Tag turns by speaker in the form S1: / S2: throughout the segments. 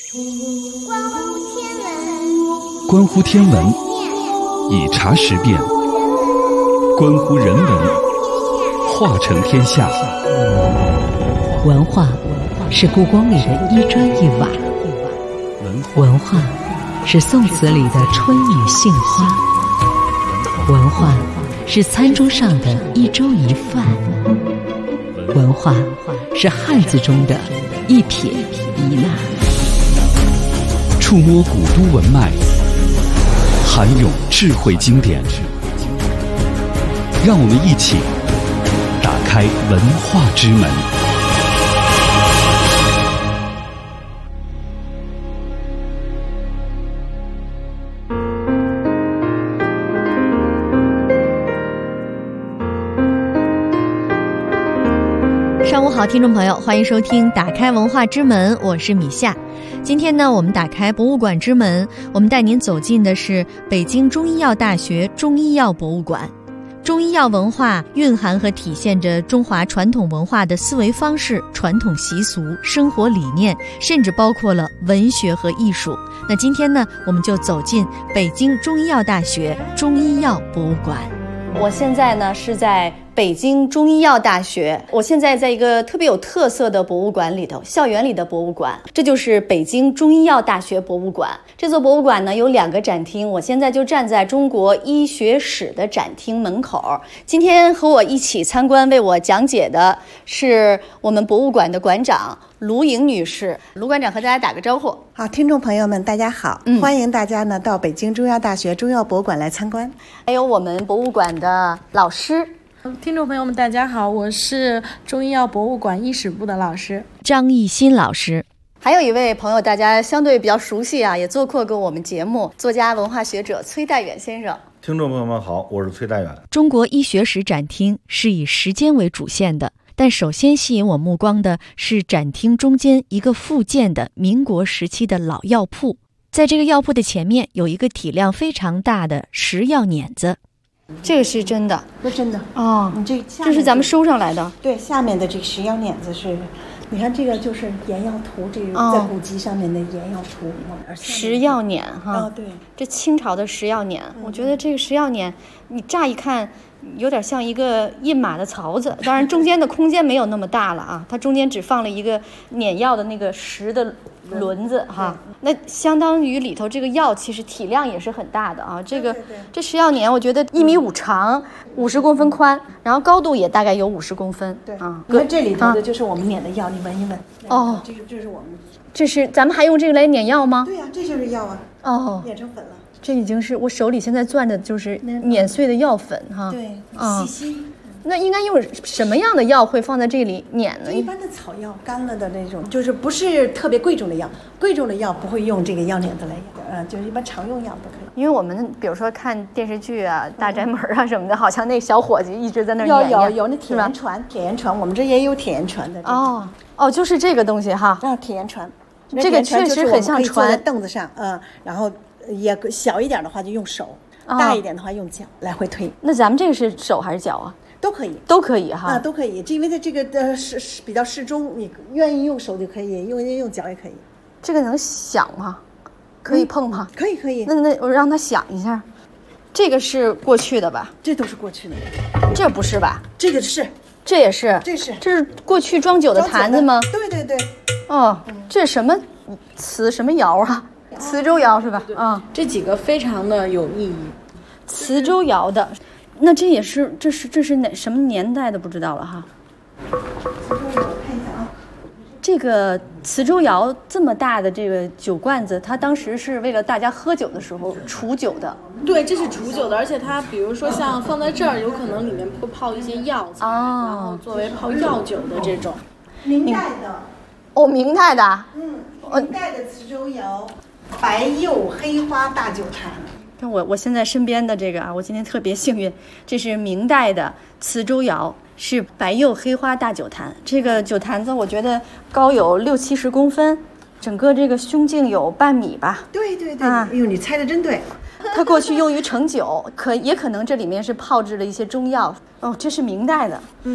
S1: 关乎天文，以茶识变；关乎人文，化成天下。
S2: 文化是故宫里的一砖一瓦，文化是宋词里的春雨杏花，文化是餐桌上的一粥一饭，文化是汉字中的一撇一捺。
S1: 触摸古都文脉，涵咏智慧经典，让我们一起打开文化之门。
S3: 上午好，听众朋友，欢迎收听打开文化之门，我是米夏。今天呢，我们打开博物馆之门，我们带您走进的是北京中医药大学中医药博物馆。中医药文化蕴含和体现着中华传统文化的思维方式、传统习俗、生活理念，甚至包括了文学和艺术。那今天呢，我们就走进北京中医药大学中医药博物馆。我现在呢是在北京中医药大学，我现在在一个特别有特色的博物馆里头，校园里的博物馆，这就是北京中医药大学博物馆。这座博物馆呢有2个展厅，我现在就站在中国医学史的展厅门口。今天和我一起参观为我讲解的是我们博物馆的馆长卢颖女士。卢馆长和大家打个招呼。
S4: 好，听众朋友们大家好，欢迎大家呢到北京中医药大学中药博物馆来参观。
S3: 还有我们博物馆的老师，
S5: 听众朋友们大家好，我是中医药博物馆医史部的老师
S3: 张艺新老师。还有一位朋友大家相对比较熟悉啊，也做客过我们节目，作家文化学者崔代远先生。
S6: 听众朋友们好，我是崔代远。
S3: 中国医学史展厅是以时间为主线的，但首先吸引我目光的是展厅中间一个复建的民国时期的老药铺。在这个药铺的前面有一个体量非常大的食药碾子。这个是真的？
S4: 是真的
S3: 哦，
S4: 你这
S3: 是咱们收上来的。
S4: 对，下面的这个食药碾子是，你看这个就是研药图，这个在古籍上面的研药图。
S3: 食药碾哈，
S4: 哦对，
S3: 这清朝的食药碾，我觉得这个食药碾，你乍一看有点像一个印马的槽子，当然中间的空间没有那么大了啊，它中间只放了一个碾药的那个石的轮子哈，那相当于里头这个药其实体量也是很大的啊。这食药碾我觉得1.5米长，50公分宽，然后高度也大概有50公分。
S4: 对啊，你看这里头的就是我们碾的药，你闻一闻。
S3: 哦，
S4: 这是我们，
S3: 这是咱们还用这个来碾药吗？
S4: 对呀，这就是药啊。
S3: 哦，
S4: 碾成粉了。
S3: 这已经是我手里现在攥的就是碾碎的药粉哈。
S4: 对，细。
S3: 那应该用什么样的药会放在这里碾呢？
S4: 一般的草药，干了的那种，就是不是特别贵重的药，贵重的药不会用这个药碾子来研，就是一般常用药都可以。
S3: 因为我们比如说看电视剧啊，大宅门啊什么的，好像那小伙计一直在那碾。
S4: 有那铁盐船，我们这也有铁盐船的。
S3: 哦，就是这个东西哈。
S4: 铁盐船，
S3: 这个确实很像船。
S4: 坐在凳子上，然后也小一点的话就用手，大一点的话用脚来回推。
S3: 那咱们这个是手还是脚啊？
S4: 都可以哈，
S3: 啊，
S4: 都可以，因为它这个是比较适中，你愿意用手就可以，用脚也可以。
S3: 这个能响吗？可以碰吗？
S4: 可以。
S3: 那我让它响一下。这个是过去的吧？
S4: 这都是过去的。
S3: 这不是吧？
S4: 这个是，
S3: 这也是，
S4: 这是
S3: 过去装酒的坛子吗？
S4: 对。
S3: 哦，这是什么瓷什么窑啊？磁州窑是吧？啊，
S5: 这几个非常的有意义。
S3: 磁州窑的。那这是什么年代的不知道了哈。这个磁州窑这么大的这个酒罐子，它当时是为了大家喝酒的时候储酒的。
S5: 对，这是储酒的，而且它比如说像放在这儿，有可能里面会泡一些药材，然后作为泡药酒的这种。
S4: 明代的。
S3: 哦，明代的。
S4: 明代的磁州窑，白釉黑花大酒坛。
S3: 我现在身边的这个啊，我今天特别幸运，这是明代的磁州窑，是白釉黑花大酒坛。这个酒坛子我觉得高有60-70公分，整个这个胸径有半米吧。
S4: 对，哎呦，你猜的真对。
S3: 它过去用于盛酒，也可能这里面是泡制了一些中药。哦，这是明代的。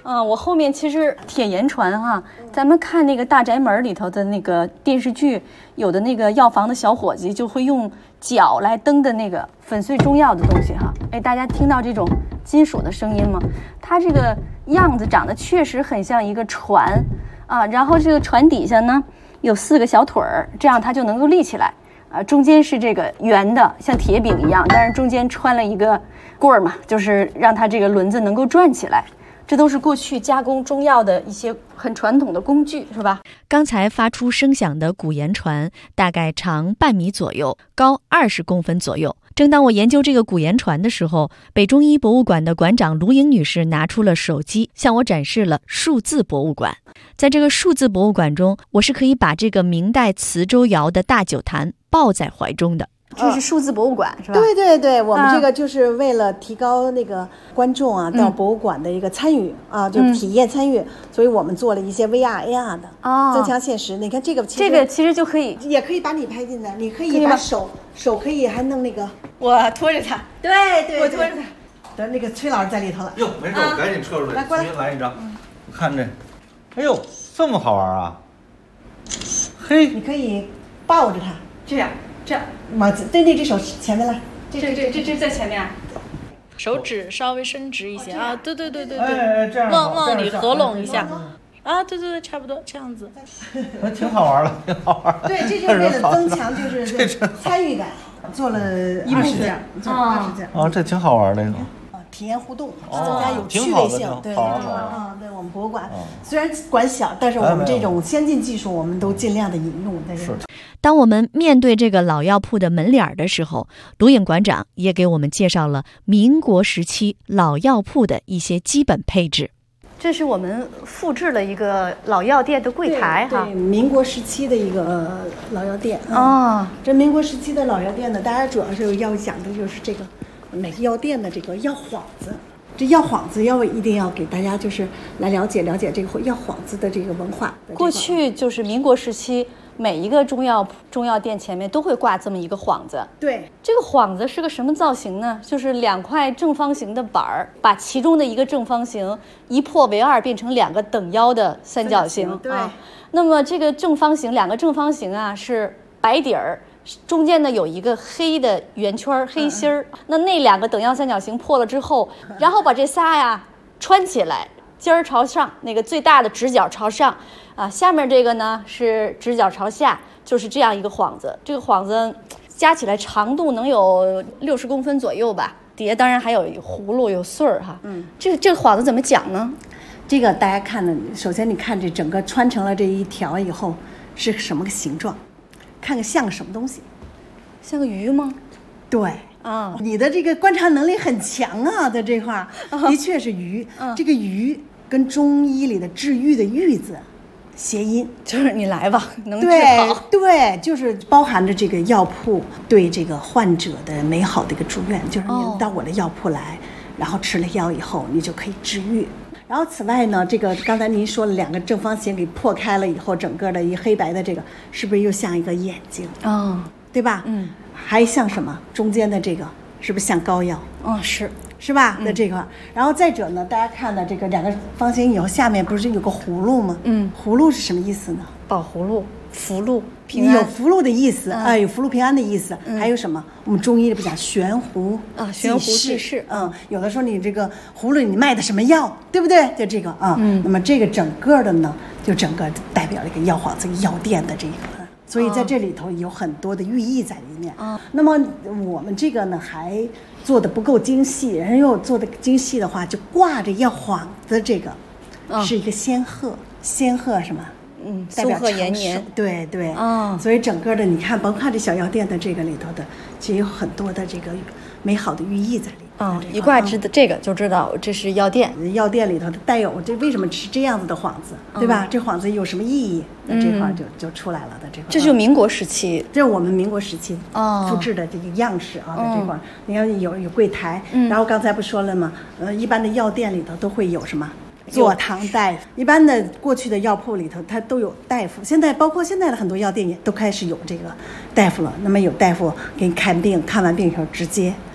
S7: 我后面其实铁盐船哈，咱们看那个《大宅门》里头的那个电视剧，有的那个药房的小伙计就会用脚来蹬的那个粉碎中药的东西哈。哎，大家听到这种金属的声音吗？它这个样子长得确实很像一个船啊，然后这个船底下呢有4个小腿儿，这样它就能够立起来。中间是这个圆的，像铁饼一样，但是中间穿了一个棍儿嘛，就是让它这个轮子能够转起来。这都是过去加工中药的一些很传统的工具，是吧？
S3: 刚才发出声响的古盐船大概长半米左右，高20公分左右。正当我研究这个古盐船的时候，北中医博物馆的馆长卢颖女士拿出了手机，向我展示了数字博物馆。在这个数字博物馆中，我是可以把这个明代磁州窑的大酒坛抱在怀中的。
S7: 这是数字博物馆是吧？
S4: 对对对，我们这个就是为了提高那个观众啊到博物馆的一个参与啊，就体验参与，所以我们做了一些 VR、AR 的增强现实。你看这个
S7: 其实就可也
S4: 可以把你拍进来，你可以把手可以还弄那个，
S7: 我拖着它，
S4: 对，我拖着它。等那个崔老师在里头了。
S6: 哟，没事，我赶紧撤出来，重新来一张。我看这，哎呦，这么好玩啊！嘿，
S4: 你可以抱着它，
S7: 这样。
S4: 往对这手前面来，
S7: 这在前面，
S5: 手指稍微伸直一些啊，对，
S6: 哎，这样
S5: 往里合拢一下啊，对，差不多这样子，
S6: 挺好玩的，挺好玩的。
S4: 对，这就是为了增强就是参与感，做了20件，做了20件。
S6: 哦，这挺好玩那种。
S4: 体验互动，增加有趣味性。对，对我们博物馆虽然馆小，但是我们这种先进技术，我们都尽量的引用在这里。
S3: 当我们面对这个老药铺的门脸的时候，卢颖馆长也给我们介绍了民国时期老药铺的一些基本配置。
S7: 这是我们复制了一个老药店的柜台哈，
S4: 对，民国时期的一个老药店这民国时期的老药店呢，大家主要是要讲的就是这个每个药店的这个药幌子。这药幌子一定要给大家就是来了解这个药幌子的这个文化。
S7: 过去就是民国时期，每一个中药店前面都会挂这么一个幌子。
S4: 对，
S7: 这个幌子是个什么造型呢？就是2块正方形的板儿，把其中的一个正方形一破为2，变成2个等腰的三角形。
S4: 对
S7: 那么这个2个正方形啊是白底儿。中间呢有一个黑的圆圈黑心儿，那2个等腰三角形破了之后，然后把这仨呀穿起来，尖儿朝上，那个最大的直角朝上啊，下面这个呢是直角朝下，就是这样一个幌子。这个幌子加起来长度能有60公分左右吧，底下当然还有葫芦有穗儿哈。这个幌子怎么讲呢？
S4: 这个大家看呢，首先你看这整个穿成了这一条以后是什么个形状？看看像个什么东西，
S7: 像个鱼吗？
S4: 对啊，你的这个观察能力很强啊，在这块儿的确是鱼。这个鱼跟中医里的治愈的愈字谐音，
S7: 就是你来吧，能治好。
S4: 对，就是包含着这个药铺对这个患者的美好的一个祝愿，就是你到我的药铺来，然后吃了药以后，你就可以治愈。然后此外呢，这个刚才您说了2个正方形给破开了以后，整个的一黑白的这个是不是又像一个眼睛对吧？还像什么？中间的这个是不是像膏药？是吧？那这个，然后再者呢，大家看的这个2个方形以后，下面不是有个葫芦吗？葫芦是什么意思呢？
S7: 保葫芦、福禄、平安，
S4: 有福禄的意思有福禄平安的意思。还有什么？我们中医里不讲悬壶
S7: 悬壶济世。
S4: 有的时候你这个葫芦你卖的什么药，对不对？就这个那么这个整个的呢，就整个代表了一个药幌子、药店的这个。所以在这里头有很多的寓意在里面那么我们这个呢还做的不够精细，人又做的精细的话，就挂着药幌子这个是一个仙鹤什么？代表
S7: 苏鹤延年。
S4: 对所以整个的你看，甭看这小药店的这个里头的，其实有很多的这个美好的寓意在里。
S7: 一挂知的这个就知道这是药店。
S4: 药店里头的带有这为什么是这样子的幌子，对吧？这幌子有什么意义？那这块就出来了的这块。
S7: 这就民国时期，
S4: 这是我们民国时期复制的这个样式在这块。你看有柜台，然后刚才不说了吗？一般的药店里头都会有什么？坐堂大夫，一般的过去的药铺里头，它都有大夫。现在包括现在的很多药店也都开始有这个大夫了。那么有大夫给你看病，看完病以后直接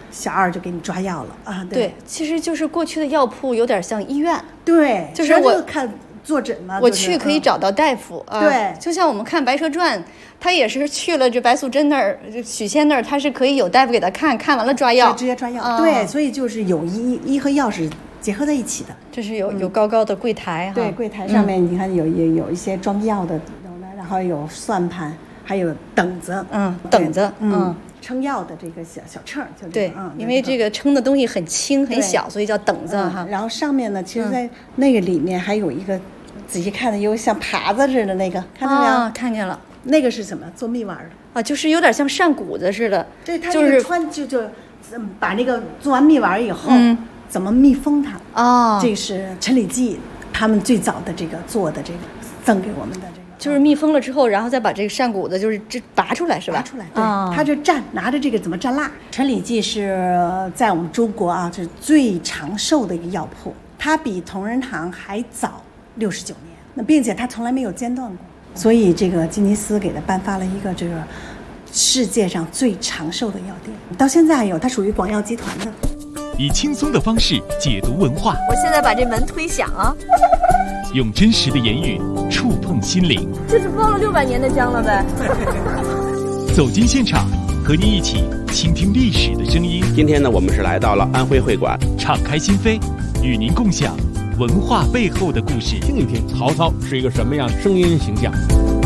S4: 小二就给你抓药了啊。
S7: 对，其实就是过去的药铺有点像医院。
S4: 对，
S7: 就是我
S4: 看坐诊嘛，
S7: 我去可以找到大夫啊。
S4: 对，
S7: 就像我们看《白蛇传》，他也是去了这白素贞那儿、许仙那儿，他是可以有大夫给他看完了抓药，
S4: 直接抓药。对，所以就是有医和药是结合在一起的。
S7: 这是有高高的柜台哈，
S4: 对，柜台上面你看有一些装药的，然后有算盘，还有等子，
S7: 等子，
S4: 称药的这个小秤，
S7: 对，因为这个称的东西很轻很小，所以叫等子哈。
S4: 然后上面呢，其实在那个里面还有一个，仔细看的有像耙子似的那个，看到没有？
S7: 看见了。
S4: 那个是什么？做蜜丸的
S7: 啊，就是有点像扇谷子似的。
S4: 对，它就是把那个做完蜜丸以后，怎么密封它？哦，这是陈李济他们最早的这个做的这个赠给我们的这个。
S7: 就是密封了之后，然后再把这个扇谷子就是这拔出来是吧？
S4: 拔出来，对，他这拿着这个怎么蘸蜡？陈李济是在我们中国啊，是最长寿的一个药铺，他比同仁堂还早69年，那并且他从来没有间断过，所以这个吉尼斯给他颁发了一个这个世界上最长寿的药店，到现在还有，它属于广药集团的。
S1: 以轻松的方式解读文化，
S7: 我现在把这门推响啊。
S1: 用真实的言语触碰心灵，
S7: 这是包了600年的姜了呗。
S1: 走进现场，和您一起倾听历史的声音。
S8: 今天呢，我们是来到了安徽会馆，
S1: 敞开心扉，与您共享文化背后的故事，
S8: 听一听曹操是一个什么样声音形象。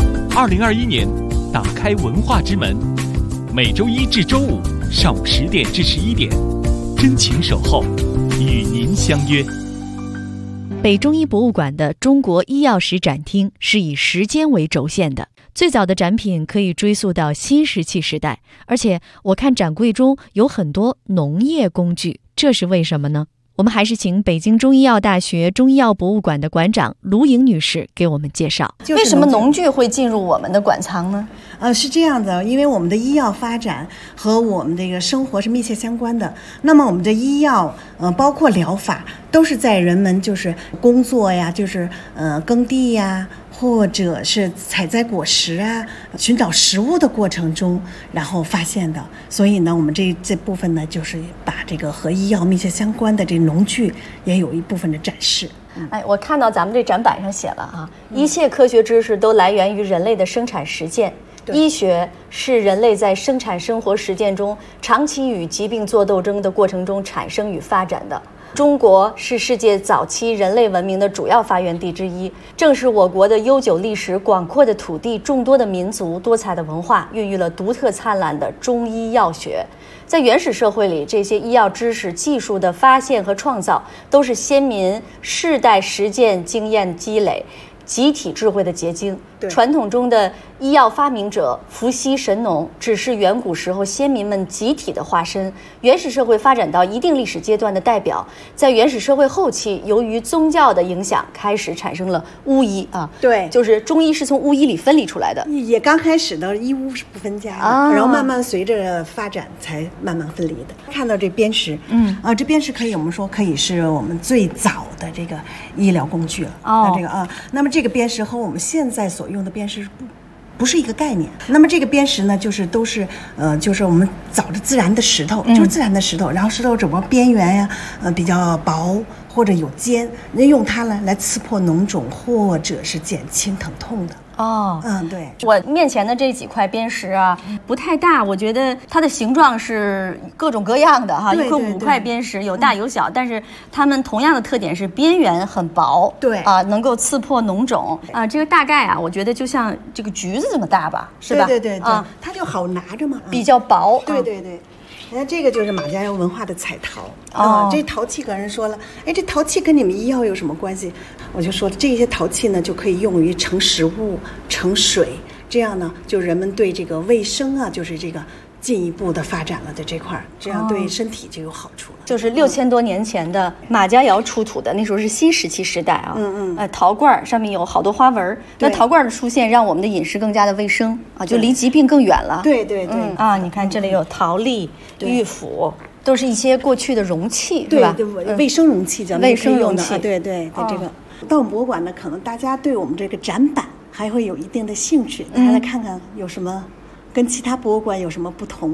S1: 2021年，打开文化之门，每周1至周5上午10点至11点，真情守候，与您相约。
S3: 北中医博物馆的中国医药史展厅是以时间为轴线的，最早的展品可以追溯到新石器时代，而且我看展柜中有很多农业工具，这是为什么呢？我们还是请北京中医药大学中医药博物馆的馆长卢莹女士给我们介绍。
S7: 为什么农具会进入我们的馆藏呢？
S4: 是这样的，因为我们的医药发展和我们这个生活是密切相关的。那么我们的医药，包括疗法，都是在人们就是工作呀，就是耕地呀，或者是采摘果实啊，寻找食物的过程中，然后发现的。所以呢，我们这部分呢，就是把这个和医药密切相关的这农具也有一部分的展示。
S7: 哎，我看到咱们这展板上写了啊，一切科学知识都来源于人类的生产实践。医学是人类在生产生活实践中长期与疾病作斗争的过程中产生与发展的。中国是世界早期人类文明的主要发源地之一，正是我国的悠久历史、广阔的土地、众多的民族、多彩的文化，孕育了独特灿烂的中医药学。在原始社会里，这些医药知识、技术的发现和创造，都是先民世代实践经验积累、集体智慧的结晶。传统中的医药发明者伏羲、神农只是远古时候先民们集体的化身，原始社会发展到一定历史阶段的代表。在原始社会后期，由于宗教的影响，开始产生了巫医啊。
S4: 对，
S7: 就是中医是从巫医里分离出来的。
S4: 也刚开始的医巫是不分家的，然后慢慢随着发展才慢慢分离的。看到这砭石，这砭石我们说可以是我们最早的这个医疗工具了。那么这个砭石和我们现在所用的砭石不是一个概念。那么这个砭石呢，就是我们找的自然的石头，就是自然的石头，然后石头只不过边缘呀，比较薄或者有尖，用它来刺破脓肿或者是减轻疼痛的。对，
S7: 我面前的这几块砭石啊，不太大，我觉得它的形状是各种各样的哈，一块5块砭石，有大有小，但是它们同样的特点是边缘很薄，
S4: 对
S7: 啊，能够刺破脓肿啊。这个大概啊，我觉得就像这个橘子这么大吧，是吧？
S4: 对，它就好拿着嘛，
S7: 比较薄。
S4: 对。你看这个就是马家窑文化的彩陶这陶器跟人说了，这陶器跟你们医药有什么关系？我就说这些陶器呢就可以用于盛食物、盛水，这样呢就人们对这个卫生啊，就是这个进一步的发展了的这块，这样对身体就有好处了。
S7: 就是6000多年前的马家窑出土的，那时候是新石器时代啊。陶罐上面有好多花纹，那陶罐的出现让我们的饮食更加的卫生啊，就离疾病更远了。
S4: 对。
S7: 你看这里有陶粒、玉釜，都是一些过去的容器，是吧？
S4: 对，卫生容器叫
S7: 卫生容器。
S4: 对，这个到我们博物馆呢，可能大家对我们这个展板还会有一定的兴趣，大家来看看有什么跟其他博物馆有什么不同吗？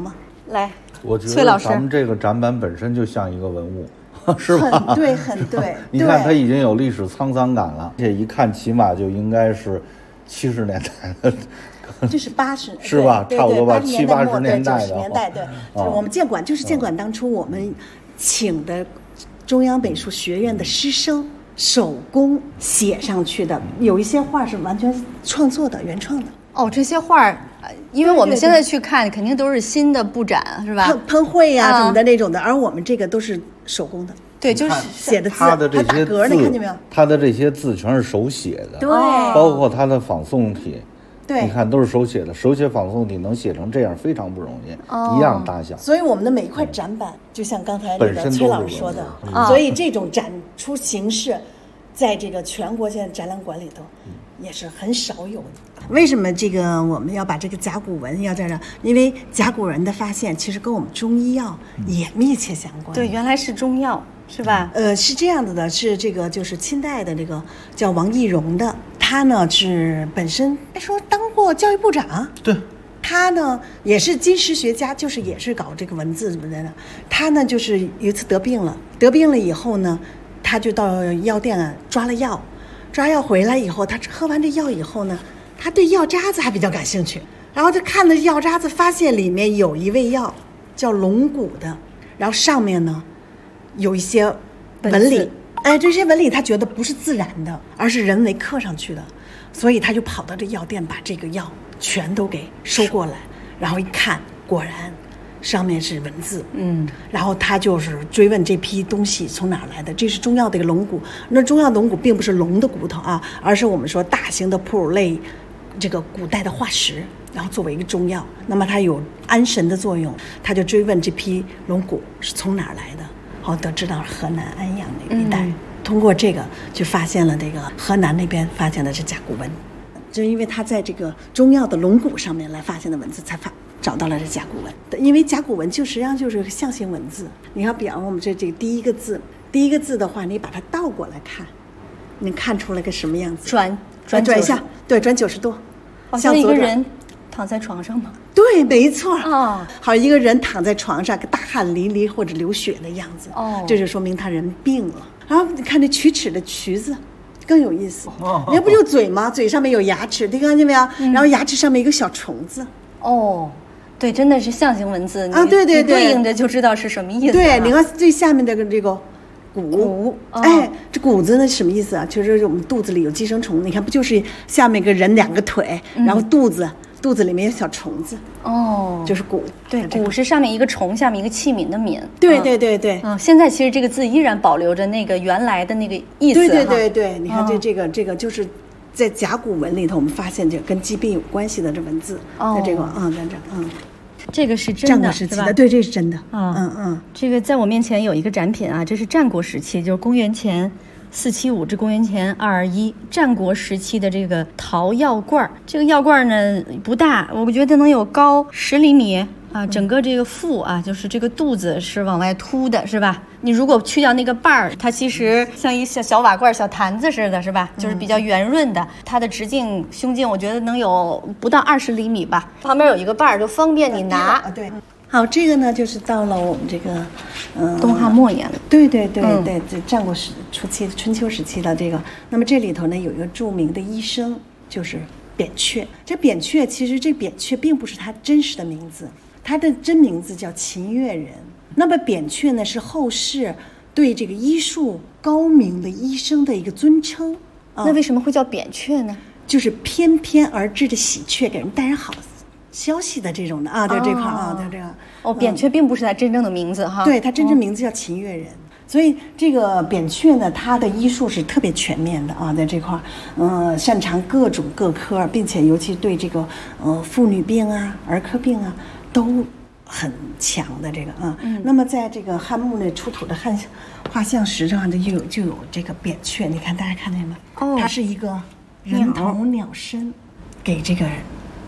S7: 来，
S6: 我觉
S7: 崔老师，
S6: 得咱们这个展板本身就像一个文物，是吧？
S4: 很对，很对。
S6: 你看它已经有历史沧桑感了，而且一看起码就应该是70年代的。
S4: 这是80，
S6: 是吧？差不多吧
S4: ，70、80
S6: 年代的。
S4: 90年代，对，就是我们建馆，就是建馆当初我们请的中央美术学院的师生手工写上去的，有一些画是完全创作的、原创的。
S7: 哦，这些画，因为我们现在去看，肯定都是新的布展，是吧？
S4: 喷绘呀什么的那种的，而我们这个都是手工的。
S7: 对，就是
S4: 写的字，
S6: 他的这些
S4: 字，你看见没有？
S6: 他的这些字全是手写的，
S4: 对，
S6: 包括他的仿宋体。
S4: 对，
S6: 你看都是手写的，手写仿宋体能写成这样非常不容易，一样大小。
S4: 所以我们的每一块展板，就像刚才那个崔老师说的，所以这种展出形式，在这个全国现在展览馆里头，也是很少有的。为什么这个我们要把这个甲骨文要在这？因为甲骨文的发现其实跟我们中医药也密切相关。
S7: 对，原来是中药。是吧？
S4: 是这样子的，是这个就是清代的这个叫王懿荣的，他呢是本身说当过教育部长，
S6: 对，
S4: 他呢也是金石学家，就是也是搞这个文字什么的。他呢就是有一次得病了以后呢，他就到药店啊抓药回来以后，他喝完这药以后呢，他对药渣子还比较感兴趣，然后他看了药渣子，发现里面有一味药叫龙骨的，然后上面呢有一些纹理，这些纹理他觉得不是自然的，而是人为刻上去的，所以他就跑到这药店把这个药全都给收过来，然后一看，果然上面是文字，然后他就是追问这批东西从哪来的，这是中药的一个龙骨，那中药龙骨并不是龙的骨头啊，而是我们说大型的哺乳类这个古代的化石，然后作为一个中药，那么它有安神的作用，他就追问这批龙骨是从哪来的。后得知到河南安阳那一带，通过这个就发现了这个河南那边发现的是甲骨文，就是因为他在这个中药的龙骨上面来发现的文字，才找到了这甲骨文。因为甲骨文就实际上就是个象形文字。你看，比方我们这个第一个字的话，你把它倒过来看，你看出来个什么样子？转一下，对，转90度，
S7: 像一个人躺在床上吗？
S4: 对，没错啊，好，一个人躺在床上，大汗淋漓或者流血的样子，这就说明他人病了。然后你看这龋齿的龋字，更有意思，人家不就嘴吗？嘴上面有牙齿，你看见没有？然后牙齿上面一个小虫子。
S7: 对，真的是象形文字
S4: 啊，对，
S7: 对应着就知道是什么意思。
S4: 对，你看最下面的这个骨，这骨子呢什么意思啊？就是我们肚子里有寄生虫，你看不就是下面一个人2个腿，然后肚子里面有小虫子，就是骨。
S7: 对，骨是上面一个虫，下面一个器皿的皿。
S4: 对。
S7: 现在其实这个字依然保留着那个原来的那个意思。
S4: 对，你看这个就是在甲骨文里头，我们发现这跟疾病有关系的这文字，在这个在这
S7: 这个是真的，
S4: 战国时期的，对，这是真的。
S7: 这个在我面前有一个展品啊，这是战国时期，就是公元前475至公元前221，战国时期的这个陶药罐。这个药罐呢不大，我觉得能有高10厘米啊，整个这个腹啊，就是这个肚子是往外凸的，是吧？你如果去掉那个瓣儿，它其实像一小瓦罐、小坛子似的，是吧？就是比较圆润的。它的直径、胸径，我觉得能有不到20厘米吧。旁边有一个瓣儿，就方便你拿。
S4: 对。好，这个呢就是到了我们这个，
S7: 东汉末年。
S4: 对，这战国初期、春秋时期的这个。那么这里头呢有一个著名的医生，就是扁鹊。这扁鹊其实这扁鹊并不是他真实的名字，他的真名字叫秦越人。那么扁鹊呢是后世对这个医术高明的医生的一个尊称。
S7: 那为什么会叫扁鹊呢？
S4: 就是翩翩而至的喜鹊，给人带人好消息的这种的啊，在这块啊，在这个
S7: 扁鹊并不是他真正的名字哈，
S4: 对，他真正名字叫秦越人。所以这个扁鹊呢，他的医术是特别全面的啊，在这块擅长各种各科，并且尤其对这个妇女病啊、儿科病啊都很强的这个啊。那么在这个汉墓内出土的汉画像石上就有这个扁鹊，你看大家看见吗？它是一个人头鸟身，给这个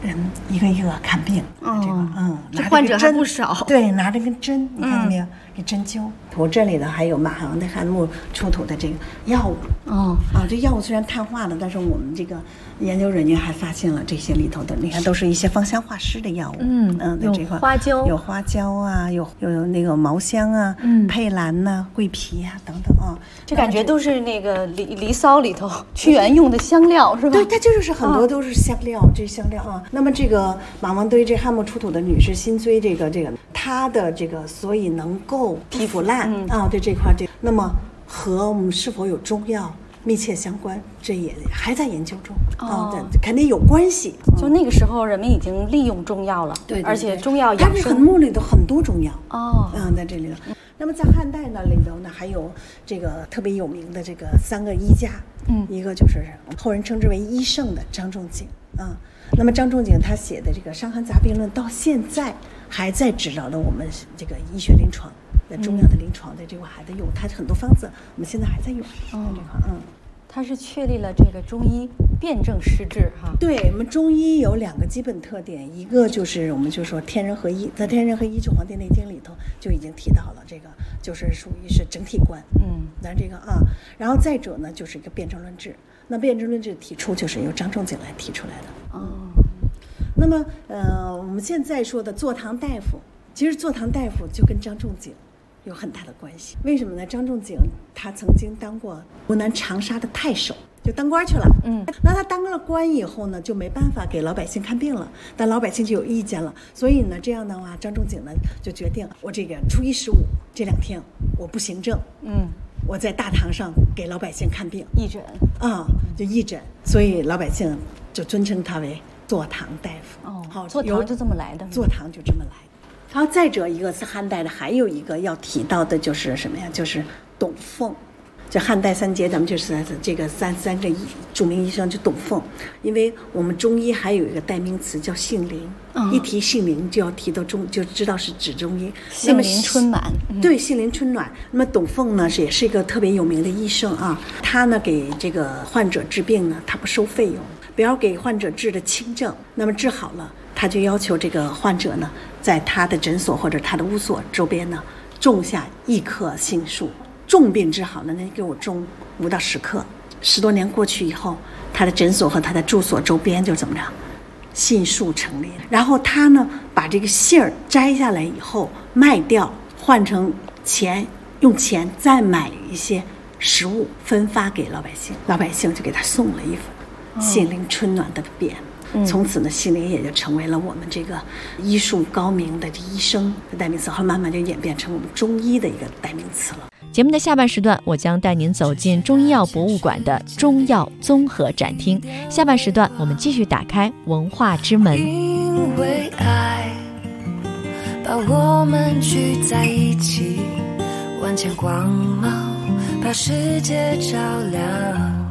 S4: 人一个一个看病。
S7: 这患者还不少。
S4: 对，拿着根针，你看到没有？给针灸。我这里呢还有马航的汉墓出土的这个药物。这药物虽然碳化了，但是我们这个研究人员还发现了这些里头的，你看都是一些芳香化湿的药物。
S7: 有
S4: 这块
S7: 花椒，
S4: 有花椒啊，有那个毛香啊，佩兰呐、桂皮啊等等啊。
S7: 这感觉都是那个离骚里头屈原用的香料是吧？
S4: 对，它就是很多都是香料，这香料啊。那么这个马王堆这汉墓出土的女士辛追这个，它的这个所以能够皮腐烂对这块那么和我们是否有中药密切相关，这也还在研究中肯定有关系。
S7: 就那个时候人们已经利用中药了，
S4: 对，
S7: 而且中药养生，
S4: 它是墓里头很多中药在这里头。那么在汉代呢里头呢还有这个特别有名的这个3个医家，一个就是后人称之为医圣的张仲景那么张仲景他写的这个《伤寒杂病论》到现在还在指导了我们这个医学临床的中药的临床的这块还在用，它很多方子我们现在还在用这块
S7: 它是确立了这个中医辨证施治
S4: 对，我们中医有2个基本特点，一个就是我们就说天人合一，在天人合一就《黄帝内经》里头就已经提到了，这个就是属于是整体观。咱这个然后再者呢就是一个辨证论治，那辨证论治提出就是由张仲景来提出来的。那么我们现在说的坐堂大夫，其实坐堂大夫就跟张仲景有很大的关系。为什么呢？张仲景他曾经当过湖南长沙的太守，就当官去了。那他当了官以后呢，就没办法给老百姓看病了，但老百姓就有意见了，所以呢，这样的话，张仲景呢就决定，我这个初一15这2天我不行政，我在大堂上给老百姓看病
S7: 义诊
S4: 就义诊，所以老百姓就尊称他为坐堂大夫。
S7: 好，坐堂就这么来的，
S4: 坐堂就这么来的。然后再者一个是汉代的，还有一个要提到的就是什么呀？就是董奉。就汉代3杰，咱们就是这个三个著名医生，就董奉。因为我们中医还有一个代名词叫杏林，一提杏林就要提到就知道是指中医。
S7: 杏林春暖，
S4: 对，杏林春暖。那么董奉呢也是一个特别有名的医生他呢给这个患者治病呢，他不收费用，比方给患者治的轻症，那么治好了，他就要求这个患者呢，在他的诊所或者他的屋所周边呢，种下1棵杏树。重病治好了，那给我种5到10棵。10多年过去以后，他的诊所和他的住所周边就怎么着，杏树成林。然后他呢，把这个杏儿摘下来以后卖掉，换成钱，用钱再买一些食物分发给老百姓，老百姓就给他送了一份杏林春暖的匾。从此呢，杏林也就成为了我们这个医术高明的医生的代名词，后慢慢就演变成我们中医的一个代名词了。
S3: 节目的下半时段，我将带您走进中医药博物馆的中药综合展厅。下半时段，我们继续打开文化之门。
S9: 因为爱把我们聚在一起，万千光芒把世界照亮。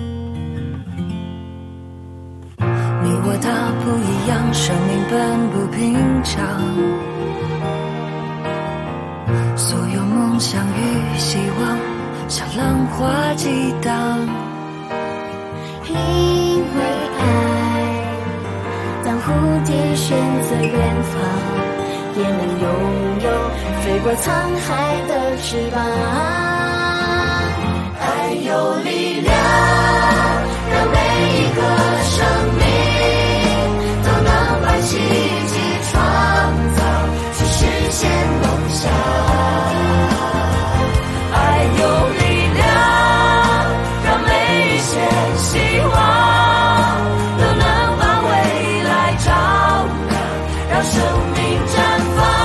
S9: 你我他不一样，生命本不平常，所有梦想与希望像浪花激荡。
S10: 因为爱当蝴蝶选择远方，也能拥有飞过沧海的翅膀。爱有力量，让每一个生命都能把奇迹创造，去实现梦想。
S9: 爱有力量，让每一线希望都能把未来照亮，让生命绽放。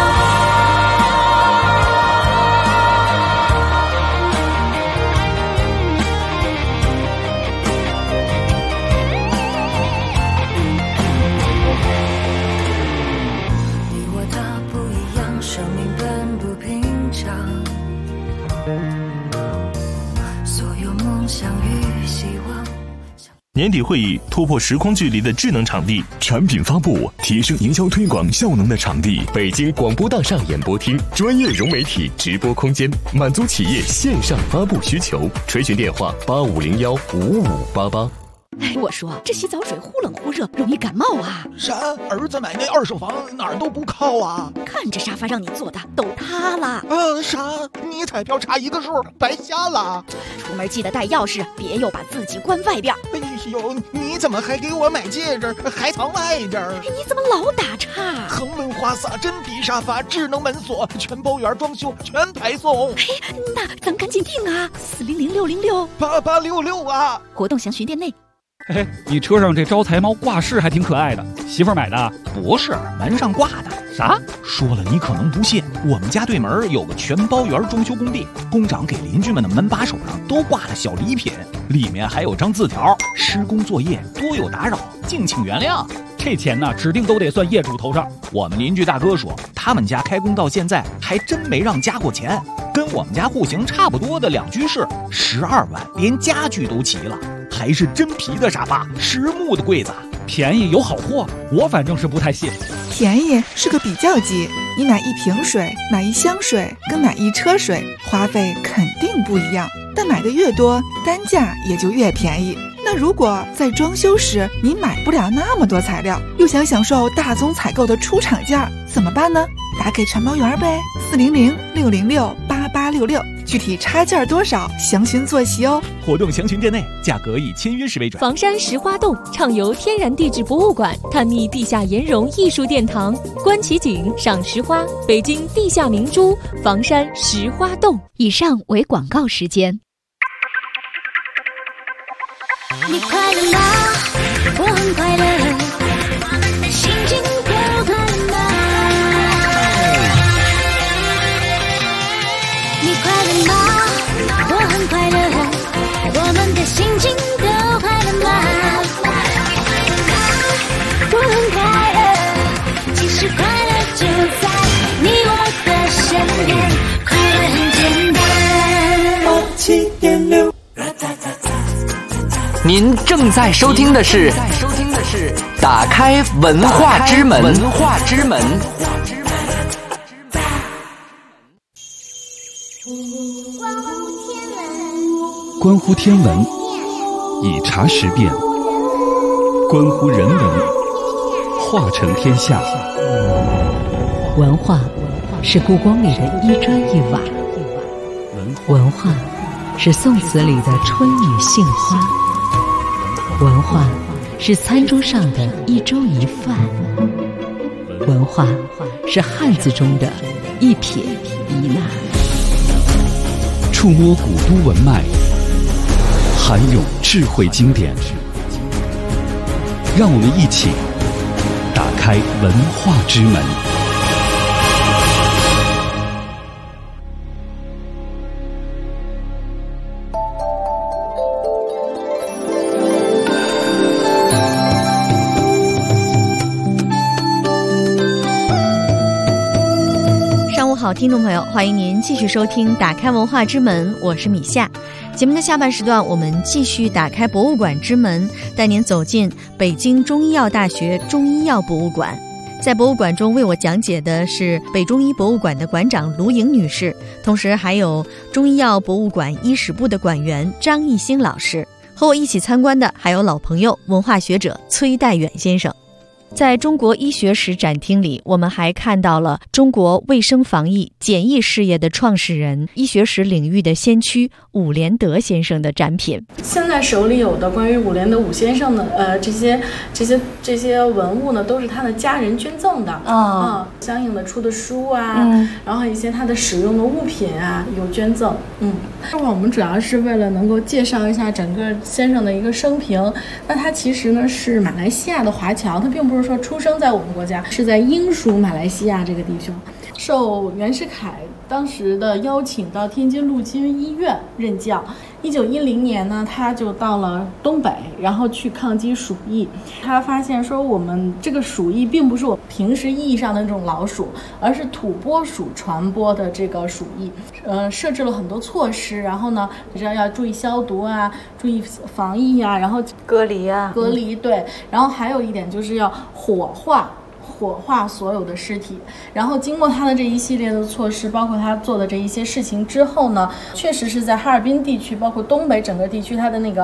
S9: 你我他不一样，生命本不平常，所有梦想与希望。
S11: 年底会议突破时空距离的智能场地，产品发布提升营销推广效能的场地，
S12: 北京广播大厦演播厅专业融媒体直播空间，满足企业线上发布需求。垂询电话85015588。
S13: 哎，我说这洗澡水忽冷忽热，容易感冒啊。
S14: 啥？儿子买那二手房哪儿都不靠啊？
S13: 看这沙发让你坐的都塌了。
S14: 啥？你彩票差一个数，白瞎了。
S13: 出门记得带钥匙，别又把自己关外边。
S14: 哎呦，你怎么还给我买戒指，还藏外边？
S13: 你怎么老打岔？
S14: 恒温花洒、真皮沙发、智能门锁、全包圆装修，全排送。
S13: 哎，那咱赶紧订啊！400-666-8866
S14: 啊！
S13: 活动详询店内。
S15: 嘿，你车上这招财猫挂饰还挺可爱的，媳妇儿买的？
S16: 不是，门上挂的。
S15: 啥？
S16: 说了你可能不信，我们家对门有个全包圆装修工地，工长给邻居们的门把手上都挂了小礼品，里面还有张字条：施工作业多有打扰，敬请原谅。
S15: 这钱呢，指定都得算业主头上。
S16: 我们邻居大哥说，他们家开工到现在还真没让加过钱，跟我们家户型差不多的2居室，12万，连家具都齐了，还是真皮的沙发，实木的柜子，
S15: 便宜有好货，我反正是不太信。
S17: 便宜是个比较级，你买一瓶水、买一箱水跟买一车水，花费肯定不一样，但买的越多，单价也就越便宜。那如果在装修时你买不了那么多材料，又想享受大宗采购的出厂价，怎么办呢？打给全包圆呗，400-666-8866，具体差价多少，详询坐席哦。
S16: 活动详询店内，价格以签约时为准。
S18: 房山石花洞畅游天然地质博物馆，探秘地下岩溶艺术殿堂，观奇景，赏石花，北京地下明珠，房山石花洞。
S2: 以上为广告时间。
S10: 你快乐吗？我很快乐，心情都快乐吗？你快乐吗？我很快乐，我们的心情都快乐吗？我很快乐，其实快乐就在你我的身边，快乐很简单。87.6。
S19: 您正在收听的是打开文化之门。
S1: 关乎天文，以茶识辨；关乎人文，化成天下。
S2: 文化是故宫里的一砖一瓦，文化是宋词里的春雨杏花，文化是餐桌上的一粥一饭，文化是汉字中的一撇一捺。
S1: 触摸古都文脉，涵咏智慧经典，让我们一起打开文化之门。
S3: 好，听众朋友，欢迎您继续收听打开文化之门，我是米夏。节目的下半时段，我们继续打开博物馆之门，带您走进北京中医药大学中医药博物馆。在博物馆中为我讲解的是北中医博物馆的馆长卢莹女士，同时还有中医药博物馆医史部的馆员张艺兴老师。和我一起参观的还有老朋友文化学者崔代远先生。在中国医学史展厅里，我们还看到了中国卫生防疫检疫事业的创始人、医学史领域的先驱伍连德先生的展品。
S5: 现在手里有的关于伍连德伍先生的这些文物呢，都是他的家人捐赠的相应的出的书啊，然后一些他的使用的物品啊有捐赠。这会儿我们主要是为了能够介绍一下整个先生的一个生平。那他其实呢是马来西亚的华侨，他并不是说出生在我们国家，是在英属马来西亚这个地方，受袁世凯当时的邀请到天津陆军医院任教。1910年呢，他就到了东北，然后去抗击鼠疫。他发现说，我们这个鼠疫并不是我平时意义上的那种老鼠，而是土拨鼠传播的这个鼠疫。设置了很多措施，然后呢，就是要注意消毒啊，注意防疫啊，然后
S7: 隔离啊，
S5: 对。然后还有一点就是要火化所有的尸体。然后经过他的这一系列的措施，包括他做的这一些事情之后呢，确实是在哈尔滨地区，包括东北整个地区，他的那个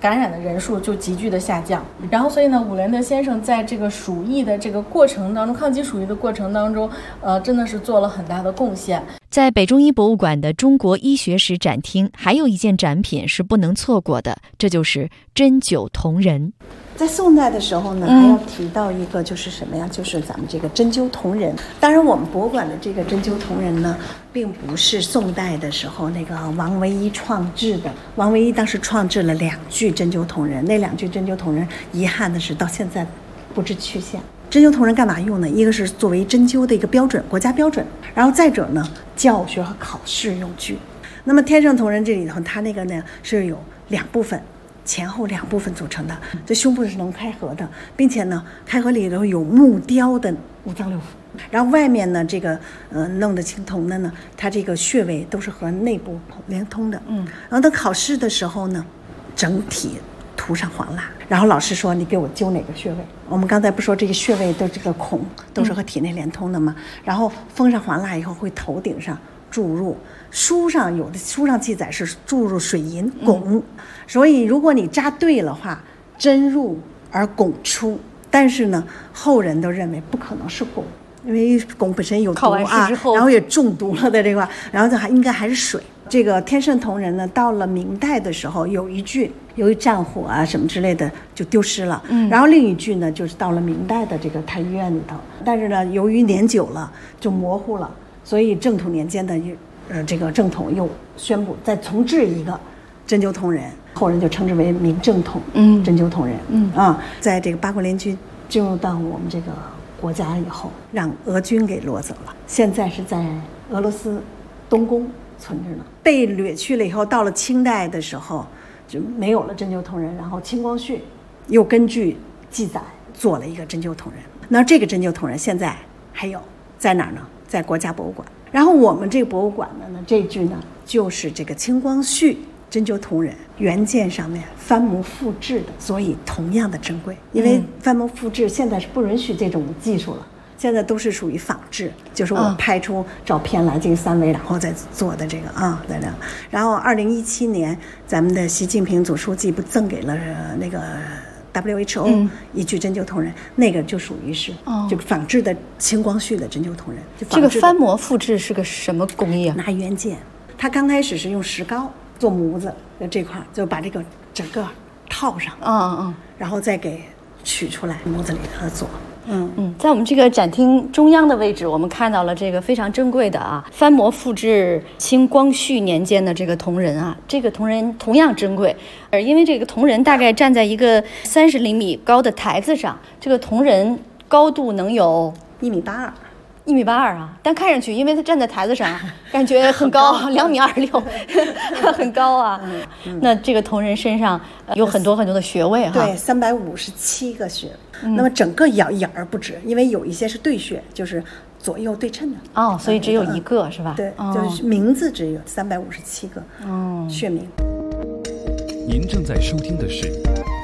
S5: 感染的人数就急剧的下降。然后所以呢，伍连德先生在这个鼠疫的这个过程当中，抗击鼠疫的过程当中，真的是做了很大的贡献。
S3: 在北中医博物馆的中国医学史展厅，还有一件展品是不能错过的，这就是针灸同人。
S4: 在宋代的时候呢，还要提到一个就是什么呀？就是咱们这个针灸同人。当然，我们博物馆的这个针灸同人呢，并不是宋代的时候那个王维一创制的。王维一当时创制了2具针灸同人，那2具针灸同人，遗憾的是到现在不知去向。针灸同人干嘛用呢？一个是作为针灸的一个标准，国家标准，然后再者呢，教学和考试用具。那么天圣同人这里头，它那个呢是有2部分。前后2部分组成的，这胸部是能开合的，并且呢，开合里头有木雕的五脏六腑，然后外面呢，这个弄的青铜的呢，它这个穴位都是和内部连通的，然后等考试的时候呢，整体涂上黄蜡，然后老师说你给我灸哪个穴位？我们刚才不说这个穴位都这个孔都是和体内连通的吗？然后封上黄蜡以后会头顶上注入。书上记载是注入水银汞，所以如果你扎对了话，针入而汞出。但是呢，后人都认为不可能是汞，因为汞本身有毒啊，然后也中毒了的这块，然后这应该还是水。这个天圣同人呢，到了明代的时候，有一句由于战火啊什么之类的就丢失了，然后另一句呢，就是到了明代的这个太医院里头，但是呢，由于年久了就模糊了，所以正统年间的。这个正统又宣布再重制一个针灸同人，后人就称之为明正统针灸同人。在这个八国联军进入到我们这个国家以后，让俄军给掳走了，现在是在俄罗斯东宫存着呢。被掠去了以后，到了清代的时候就没有了针灸同人，然后清光绪又根据记载做了一个针灸同人。那这个针灸同人现在还有在哪儿呢？在国家博物馆。然后我们这个博物馆的呢，这具呢就是这个清光绪针灸同人原件上面翻模复制的，所以同样的珍贵。因为翻模复制现在是不允许这种技术了，现在都是属于仿制，就是我拍出照片来进行3维，然后再做的这个在这。然后2017年，咱们的习近平总书记不赠给了那个。WHO 一具针灸同人，那个就属于是这个仿制的清光绪的针灸同人。
S7: 这个翻模复制是个什么工艺啊？
S4: 拿原件，他刚开始是用石膏做模子的这块，就把这个整个套上，然后再给取出来模子里头做。
S7: 在我们这个展厅中央的位置，我们看到了这个非常珍贵的翻模复制清光绪年间的这个同人啊，这个同人同样珍贵，因为这个同人大概站在一个30厘米高的台子上，这个同人高度能有
S4: 1.82米。
S7: 1.82米啊，但看上去，因为他站在台子上，感觉很高，2.26米，很高啊。那这个同人身上有很多很多的穴位哈。
S4: 对，357个穴位。那么整个眼儿不止，因为有一些是对穴，就是左右对称的。
S7: 所以只有一个是吧？
S4: 对，就是名字只有357个穴名。
S1: 您正在收听的是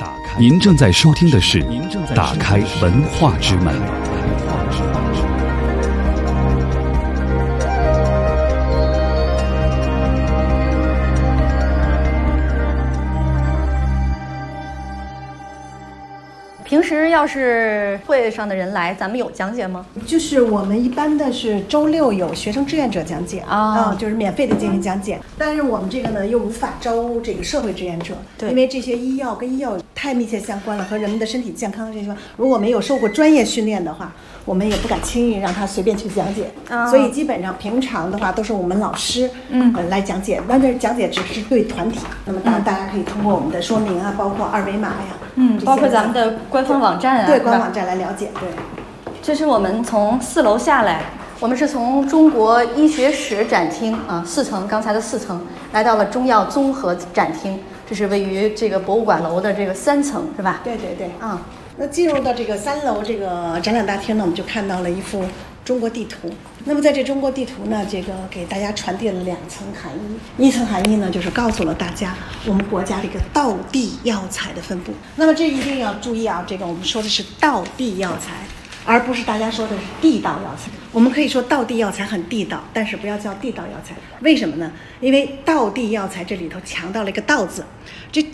S1: 打开文化之门。
S7: 平时要是会上的人来，咱们有讲解吗？
S4: 就是我们一般的是周6有学生志愿者讲解就是免费的进行讲解。但是我们这个呢又无法招这个社会志愿者，因为这些医药跟医药太密切相关了，和人们的身体健康这些，如果没有受过专业训练的话，我们也不敢轻易让他随便去讲解。所以基本上平常的话都是我们老师来讲解，但是讲解只是对团体。那么当然大家可以通过我们的说明包括2维码呀，
S7: 包括咱们的官方网站
S4: 对官网站来了解。对，
S7: 这是我们从4楼下来，我们是从中国医学史展厅4层，刚才的4层来到了中药综合展厅，这是位于这个博物馆楼的这个3层，是吧？
S4: 对对对，那进入到这个3楼这个展览大厅呢，我们就看到了一幅中国地图。那么在这中国地图呢，这个给大家传递了2层含义。1层含义呢，就是告诉了大家我们国家这个道地药材的分布。那么这一定要注意这个我们说的是道地药材，而不是大家说的是地道药材。我们可以说道地药材很地道，但是不要叫地道药材。为什么呢？因为道地药材这里头强调了一个道字，这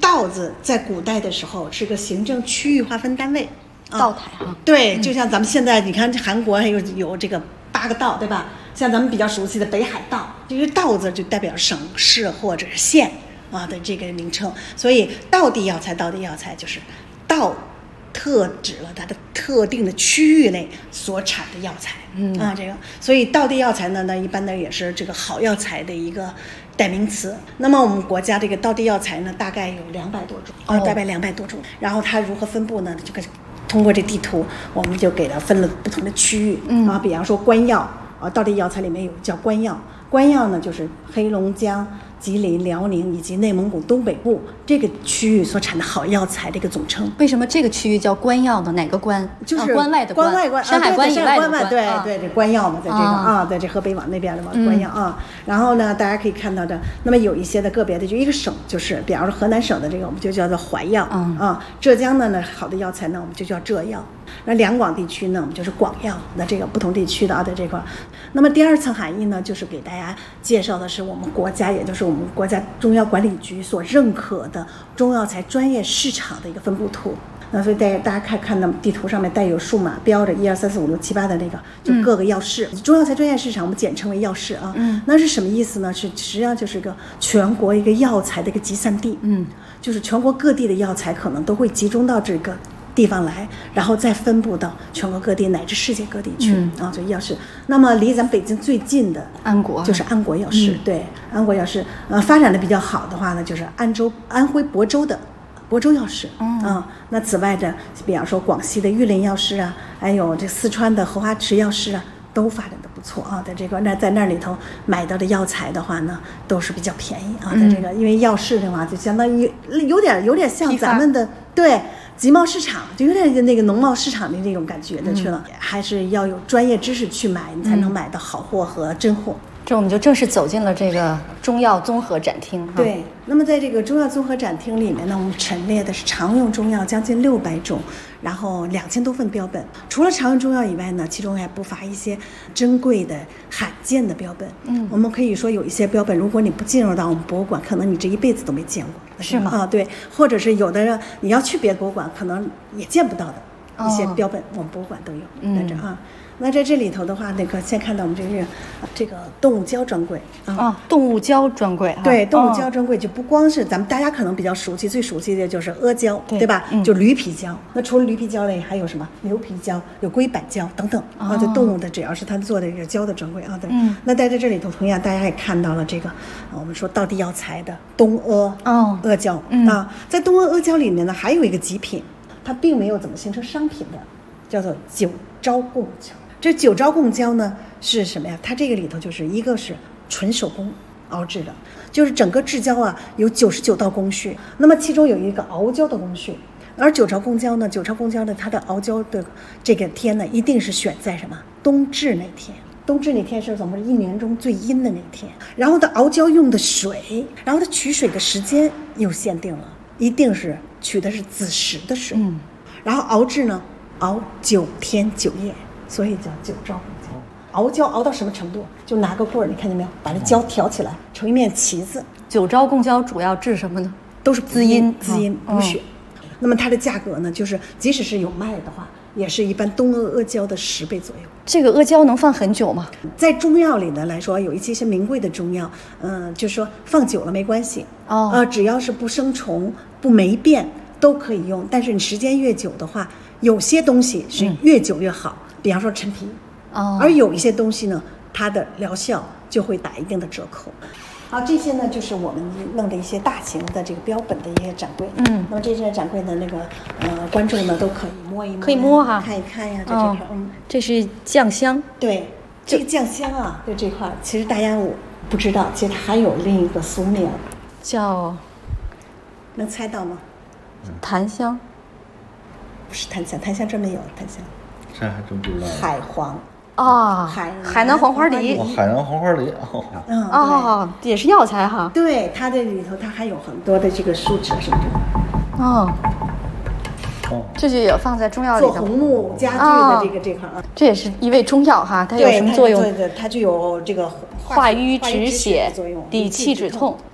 S4: 道字在古代的时候是个行政区域划分单位，
S7: 道台哈。
S4: 对，就像咱们现在你看韩国还有这个8个道，对吧？像咱们比较熟悉的北海道，这个道字就代表省市或者是县啊的这个名称，所以道地药材就是道特指了它的特定的区域内所产的药材，这个，所以道地药材呢一般呢也是这个好药材的一个代名词。那么我们国家这个道地药材呢，大概有200多种，大概200多种。然后它如何分布呢？就通过这地图，我们就给它分了不同的区域啊，比方说官药啊，道地药材里面有叫官药，官药呢就是黑龙江、吉林、辽宁以及内蒙古东北部这个区域所产的好药材的一个总称。
S7: 为什么这个区域叫官药呢？哪个官？
S4: 就是
S7: 关外的关，山海关以外的关。
S4: 对，这官药嘛，在这个在这河北往那边的嘛，官药啊。然后呢，大家可以看到的，那么有一些的个别的，就一个省，就是比方说河南省的这个，我们就叫做淮药浙江的呢好的药材呢，我们就叫浙药。那两广地区呢，我们就是广药。那这个不同地区的在这块。那么第二层含义呢，就是给大家介绍的是我们国家，也就是我们国家中药管理局所认可的中药材专业市场的一个分布图。那所以大家看到地图上面带有数码标着1、2、3、4、5、6、7、8的那个，就各个药市，中药材专业市场我们简称为药市啊。那是什么意思呢？实际上就是一个全国一个药材的一个集散地。就是全国各地的药材可能都会集中到这个地方来，然后再分布到全国各地乃至世界各地去所以药市。那么离咱们北京最近的
S7: 安国
S4: 就是安国药市，对，安国药市发展的比较好的话呢，就是安徽亳州的亳州药市那此外的，比方说广西的玉林药市啊，还有这四川的荷花池药市啊，都发展的不错在这个在那里头买到的药材的话呢，都是比较便宜在这个，因为药市的话就相当于有点像咱们的对集贸市场，就有点那个农贸市场的那种感觉的去了，还是要有专业知识去买，你才能买到好货和真货。
S7: 这我们就正式走进了这个中药综合展厅
S4: 对，那么在这个中药综合展厅里面呢，我们陈列的是常用中药将近600种，然后2000多份标本。除了常用中药以外呢，其中还不乏一些珍贵的罕见的标本。我们可以说有一些标本，如果你不进入到我们博物馆，可能你这一辈子都没见过。
S7: 是吗？
S4: 对，或者是有的人你要去别的博物馆，可能也见不到的一些标本，我们博物馆都有在这那在这里头的话，先看到我们这个动物胶专柜
S7: 动物胶专柜
S4: 对，动物胶专柜就不光是咱们大家可能比较熟悉，最熟悉的就是阿胶，对吧？就驴皮胶。那除了驴皮胶类，还有什么牛皮胶、有龟板胶等等这动物的只要是它做的这个胶的专柜对。那在这里头，同样大家也看到了这个我们说道地药材的东阿胶在东阿胶里面呢，还有一个极品，它并没有怎么形成商品的，叫做九朝贡胶。这九朝贡胶呢是什么呀？它这个里头就是一个是纯手工熬制的，就是整个制胶有99道工序，那么其中有一个熬胶的工序。而九朝贡胶呢，它的熬胶的这个天呢，一定是选在什么冬至那天。冬至那天是我们1年中最阴的那天，然后它熬胶用的水，然后它取水的时间又限定了，一定是取的是子时的水，然后熬制呢熬9天9夜，所以叫九朝贡胶。熬胶熬到什么程度？就拿个棍儿，你看见没有？把这胶挑起来，成一面旗子。
S7: 九朝贡胶主要治什么呢？
S4: 都是滋阴补血。那么它的价格呢，就是即使是有卖的话，也是一般东阿阿胶的10倍左右。
S7: 这个阿胶能放很久吗？
S4: 在中药里呢来说，有一些名贵的中药，就是说放久了没关系只要是不生虫、不霉变都可以用。但是你时间越久的话，有些东西是越久越好，比方说陈皮而有一些东西呢，它的疗效就会打一定的折扣。好，这些呢就是我们弄的一些大型的这个标本的一些展柜。那么这些展柜的那个观众呢都可以摸一摸，
S7: 可以摸
S4: 看一看呀。这块
S7: 这是酱香。
S4: 对，这个酱香在这块其实大家我不知道，其实还有另一个俗名
S7: 叫，
S4: 能猜到吗？
S7: 檀香。
S4: 不是檀香，檀香真没有檀香。
S6: 这还真不知道。
S4: 海黄。
S7: 海南黄花梨，
S6: 海南黄花梨
S7: 也是药材哈。
S4: 对，它这里头它还有很多的这个树脂什么的。
S7: 这就也放在中药里头。
S4: 做红木家具的这块
S7: 这也是一味中药哈，它有什么作用？
S4: 对，它具有这个
S7: 化瘀止血、抵气止痛。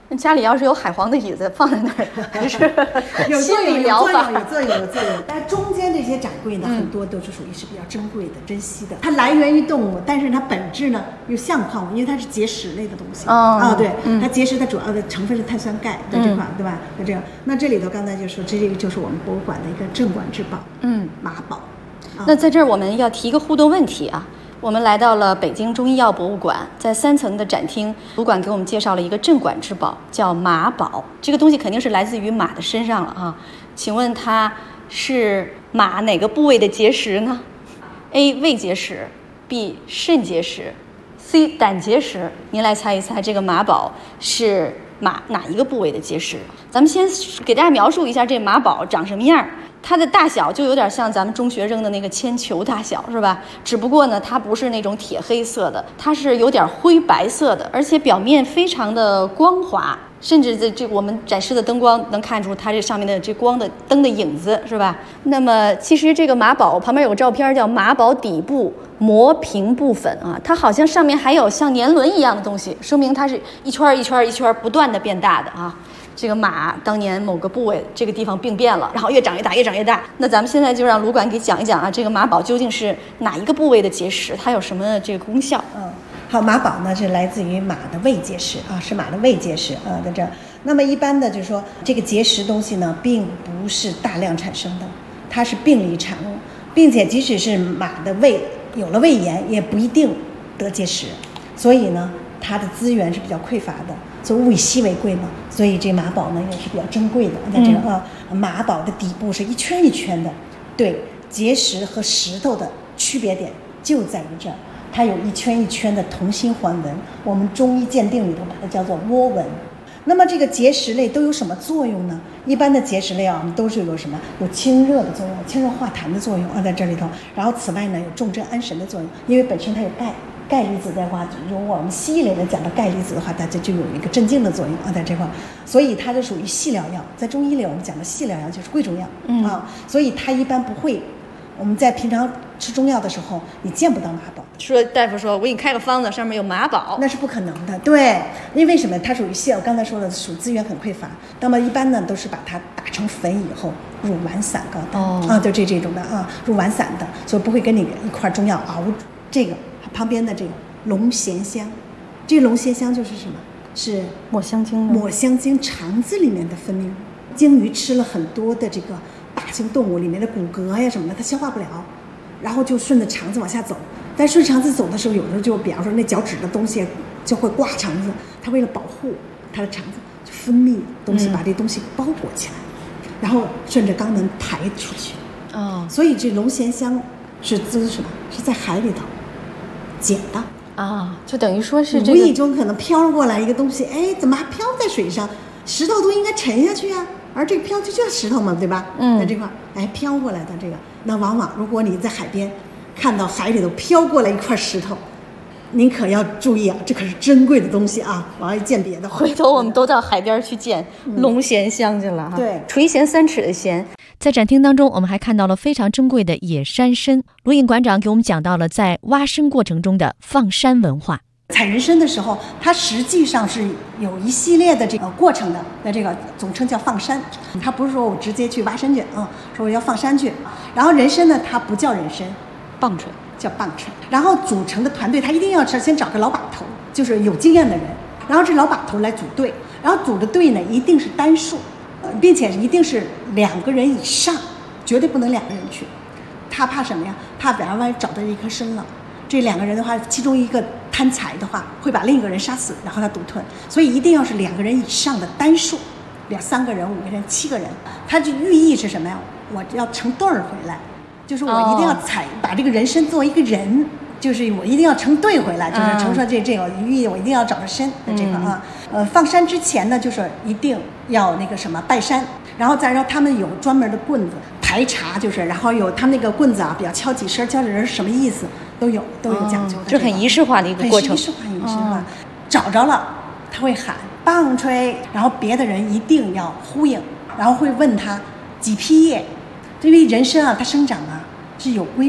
S7: 家里要是有海皇的椅子放在那儿，还是
S4: 有作用，
S7: 有作
S4: 用。但中间这些掌柜呢，很多都是属于是比较珍贵的、珍惜的。它来源于动物，但是它本质呢又像矿物，因为它是结石类的东西。对，它结石它主要的成分是碳酸钙在这块，对吧？就这样。那这里头刚才就说，这个就是我们博物馆的一个镇馆之宝，马宝。
S7: 那在这儿我们要提一个互动问题啊。我们来到了北京中医药博物馆，在3层的展厅，博物馆给我们介绍了一个镇馆之宝，叫马宝。这个东西肯定是来自于马的身上了啊，请问它是马哪个部位的结石呢 ？A. 胃结石 ，B. 肾结石 ，C. 胆结石。您来猜一猜，这个马宝是马哪一个部位的结石？咱们先给大家描述一下这马宝长什么样。它的大小就有点像咱们中学扔的那个铅球大小，是吧？只不过呢，它不是那种铁黑色的，它是有点灰白色的，而且表面非常的光滑，甚至这我们展示的灯光能看出它这上面的这光的灯的影子，是吧？那么其实这个马宝旁边有个照片，叫马宝底部磨平部分啊，它好像上面还有像年轮一样的东西，说明它是一圈一圈一圈不断的变大的啊。这个马当年某个部位这个地方病变了，然后越长越大，越长越大。那咱们现在就让卢馆给讲一讲啊，这个马宝究竟是哪一个部位的结石，它有什么这个功效？
S4: 好，马宝呢是来自于马的胃结石啊，是马的胃结石啊，在这儿。那么一般的就是说，这个结石东西呢，并不是大量产生的，它是病理产物，并且即使是马的胃有了胃炎，也不一定得结石，所以呢，它的资源是比较匮乏的。所以物以稀为贵嘛，所以这马宝呢也是比较珍贵的。在这个马宝的底部是一圈一圈的，对，结石和石头的区别点就在于这儿，它有一圈一圈的同心环纹，我们中医鉴定里头把它叫做窝纹。那么这个结石类都有什么作用呢？一般的结石类啊，我们都是有什么？有清热的作用，清热化痰的作用啊，在这里头。然后此外呢，有重镇安神的作用，因为本身它有钙。钙离子的话，如果我们西医里面讲的钙离子的话，它就有一个镇静的作用啊，在这块，所以它就属于细疗药。在中医里我们讲的细疗药就是贵重药啊，所以它一般不会，我们在平常吃中药的时候，你见不到马宝。
S7: 说大夫说，我给你开个方子，上面有马宝，
S4: 那是不可能的。对，因为什么？它属于细，我刚才说的属资源很匮乏。那么一般呢，都是把它打成粉以后入丸散膏的啊，就这种的啊，入丸散的，所以不会跟你一块中药熬这个。旁边的这个龙涎香，这个龙涎香就是什么？是
S7: 抹香鲸。
S4: 抹香鲸肠子里面的分泌物。鲸鱼吃了很多的这个大型动物里面的骨骼呀什么的，它消化不了，然后就顺着肠子往下走。但顺着肠子走的时候，有的时候就比方说那脚趾的东西就会刮肠子，它为了保护它的肠子，就分泌东西把这东西包裹起来，然后顺着肛门排出去。所以这龙涎香是什么？是在海里头捡的
S7: 啊，就等于说是
S4: 无意中可能飘过来一个东西，哎，怎么还飘在水上？石头都应该沉下去啊，而这个飘就叫石头嘛，对吧？在这块哎飘过来的这个，那往往如果你在海边看到海里头飘过来一块石头，您可要注意啊，这可是珍贵的东西啊！我要鉴别的，
S7: 回头我们都到海边去捡龙涎香去了哈。
S4: 对，
S7: 垂涎3尺的涎。
S3: 在展厅当中，我们还看到了非常珍贵的野山参。卢颖馆长给我们讲到了在挖参过程中的放山文化。
S4: 采人参的时候，它实际上是有一系列的这个过程的，那这个总称叫放山。它不是说我直接去挖参去啊，说我要放山去。然后人参呢，它不叫人参，
S7: 棒槌
S4: 叫棒槌。然后组成的团队，他一定要先找个老把头，就是有经验的人，然后这老把头来组队，然后组的队呢一定是单数。并且一定是2个人以上，绝对不能2个人去。他怕什么呀？怕比方万一找到一棵参了，这2个人的话，其中一个贪财的话，会把另一个人杀死，然后他独吞。所以一定要是2个人以上的单数，3个人、5个人、7个人。它的寓意是什么呀？我要成对儿回来，就是我一定要把这个人参作为一个人。就是我一定要成对回来，就是成说这个寓意，我一定要找到参的这个啊。放山之前呢，就是一定要那个什么拜山，然后再让他们有专门的棍子排查，就是然后有他们那个棍子啊，比较敲几声是什么意思，都有讲究的。
S7: 这很仪式化的一个过程。
S4: 很仪式化。找着了，他会喊棒槌，然后别的人一定要呼应，然后会问他几批叶，因为人参啊，它生长啊是有规律的。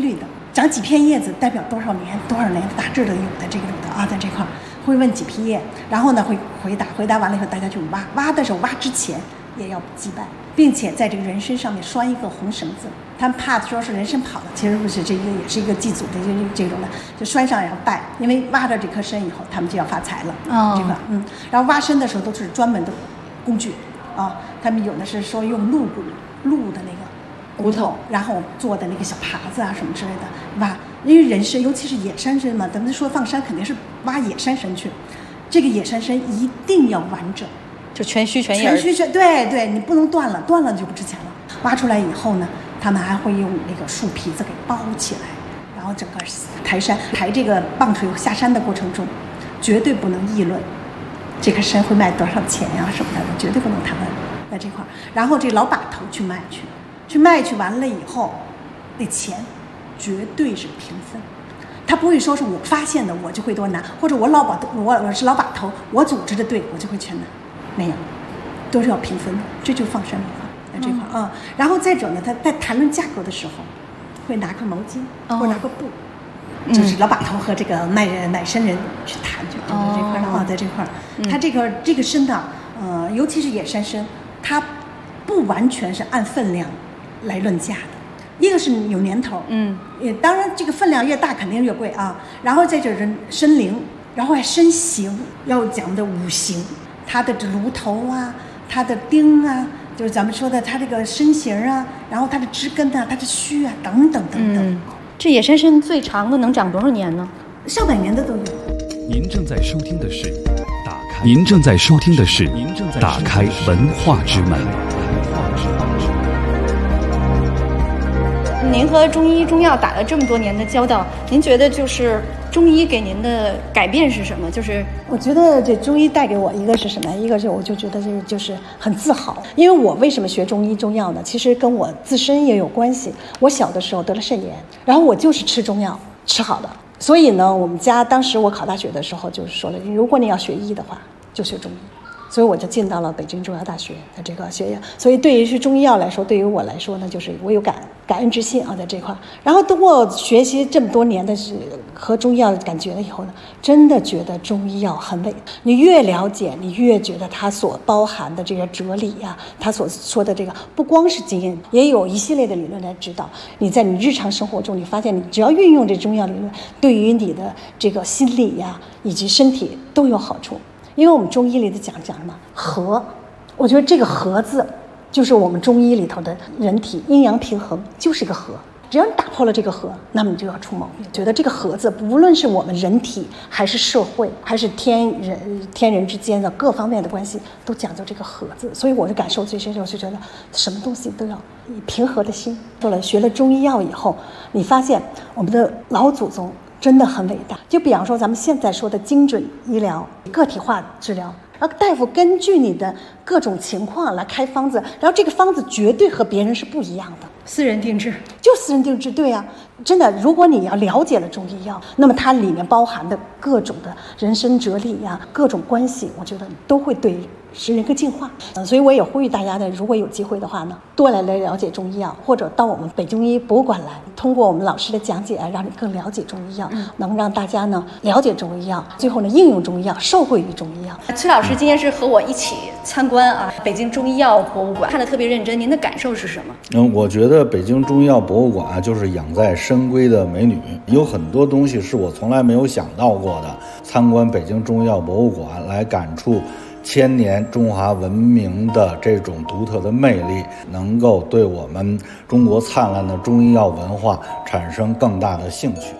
S4: 长几片叶子代表多少年的大致的有的这种的啊，在这块会问几片叶，然后呢会回答完了以后，大家就挖的时候挖之前也要祭拜，并且在这个人身上面拴一个红绳子，他们怕说是人参跑了，其实不是，这个也是一个祭祖的这种的，就拴上然后拜，因为挖着这颗参以后，他们就要发财了。这个然后挖参的时候都是专门的工具啊，他们有的是说用鹿的那个骨头，然后做的那个小耙子啊什么之类的挖，因为人参尤其是野山参嘛，咱们说放山肯定是挖野山参去，这个野山参一定要完整，
S7: 就全须全
S4: 对，你不能断了就不值钱了。挖出来以后呢，他们还会用那个树皮子给包起来，然后整个抬这个棒槌下山的过程中，绝对不能议论这颗参会卖多少钱呀什么的，绝对不能谈论在这块。然后这老把头去卖去完了以后，那钱绝对是平分，他不会说是我发现的我就会多拿，或者我是老把头，我组织的队我就会全拿，没有，都是要平分的，这就是放山文化在这块啊。然后再者呢，他在谈论价格的时候，会拿个毛巾或者拿个布，就是老把头和这个买参人去谈，就在这块啊，在这块，他这个参呢，尤其是野山参，它不完全是按分量来论价的，一个是有年头，当然这个分量越大肯定越贵啊。然后再就是参龄，然后还参形，要讲的五行，它的这炉头啊，它的丁啊，就是咱们说的它这个身形啊，然后它的枝根啊，它的须啊，等等等等。
S7: 这野山参最长的能长多少年呢？
S4: 上百年的都有。
S1: 您正在收听的是打开文化之门。
S7: 您和中医中药打了这么多年的交道，您觉得就是中医给您的改变是什么？就是
S4: 我觉得这中医带给我一个是什么？一个是我就觉得就是很自豪，因为我为什么学中医中药呢？其实跟我自身也有关系。我小的时候得了肾炎，然后我就是吃中药吃好的，所以呢，我们家当时我考大学的时候就是说了，如果你要学医的话，就学中医。所以我就进到了北京中药大学的这个学院。所以对于是中医药来说，对于我来说呢，就是我有感恩之心啊，在这块。然后通过学习这么多年的和中医药感觉了以后呢，真的觉得中医药很伟大。你越了解，你越觉得它所包含的这个哲理呀，它所说的这个不光是经验，也有一系列的理论来指导你在你日常生活中，你发现你只要运用这中药理论，对于你的这个心理呀以及身体都有好处。因为我们中医里的讲什么和，我觉得这个和字就是我们中医里头的人体阴阳平衡，就是个和。只要你打破了这个和，那么你就要出毛病。觉得这个和字，无论是我们人体还是社会还是天人之间的各方面的关系，都讲究这个和字。所以我的感受最深，我就觉得什么东西都要以平和的心。学了中医药以后，你发现我们的老祖宗真的很伟大。就比方说咱们现在说的精准医疗、个体化治疗，然后大夫根据你的各种情况来开方子，然后这个方子绝对和别人是不一样的，
S7: 私人定制，
S4: 就私人定制。对呀，真的，如果你要了解了中医药，那么它里面包含的各种的人生哲理呀、各种关系，我觉得都会对使人个进化。所以我也呼吁大家呢，如果有机会的话呢，多来了解中医药，或者到我们北中医博物馆来，通过我们老师的讲解，让你更了解中医药，能让大家呢了解中医药，最后呢应用中医药，受惠于中医药。
S7: 崔老师今天是和我一起参观北京中医药博物馆，看得特别认真，您的感受是什么？
S6: 我觉得北京中医药博物馆就是养在深闺的美女，有很多东西是我从来没有想到过的。参观北京中医药博物馆，来感触千年中华文明的这种独特的魅力，能够对我们中国灿烂的中医药文化产生更大的兴趣。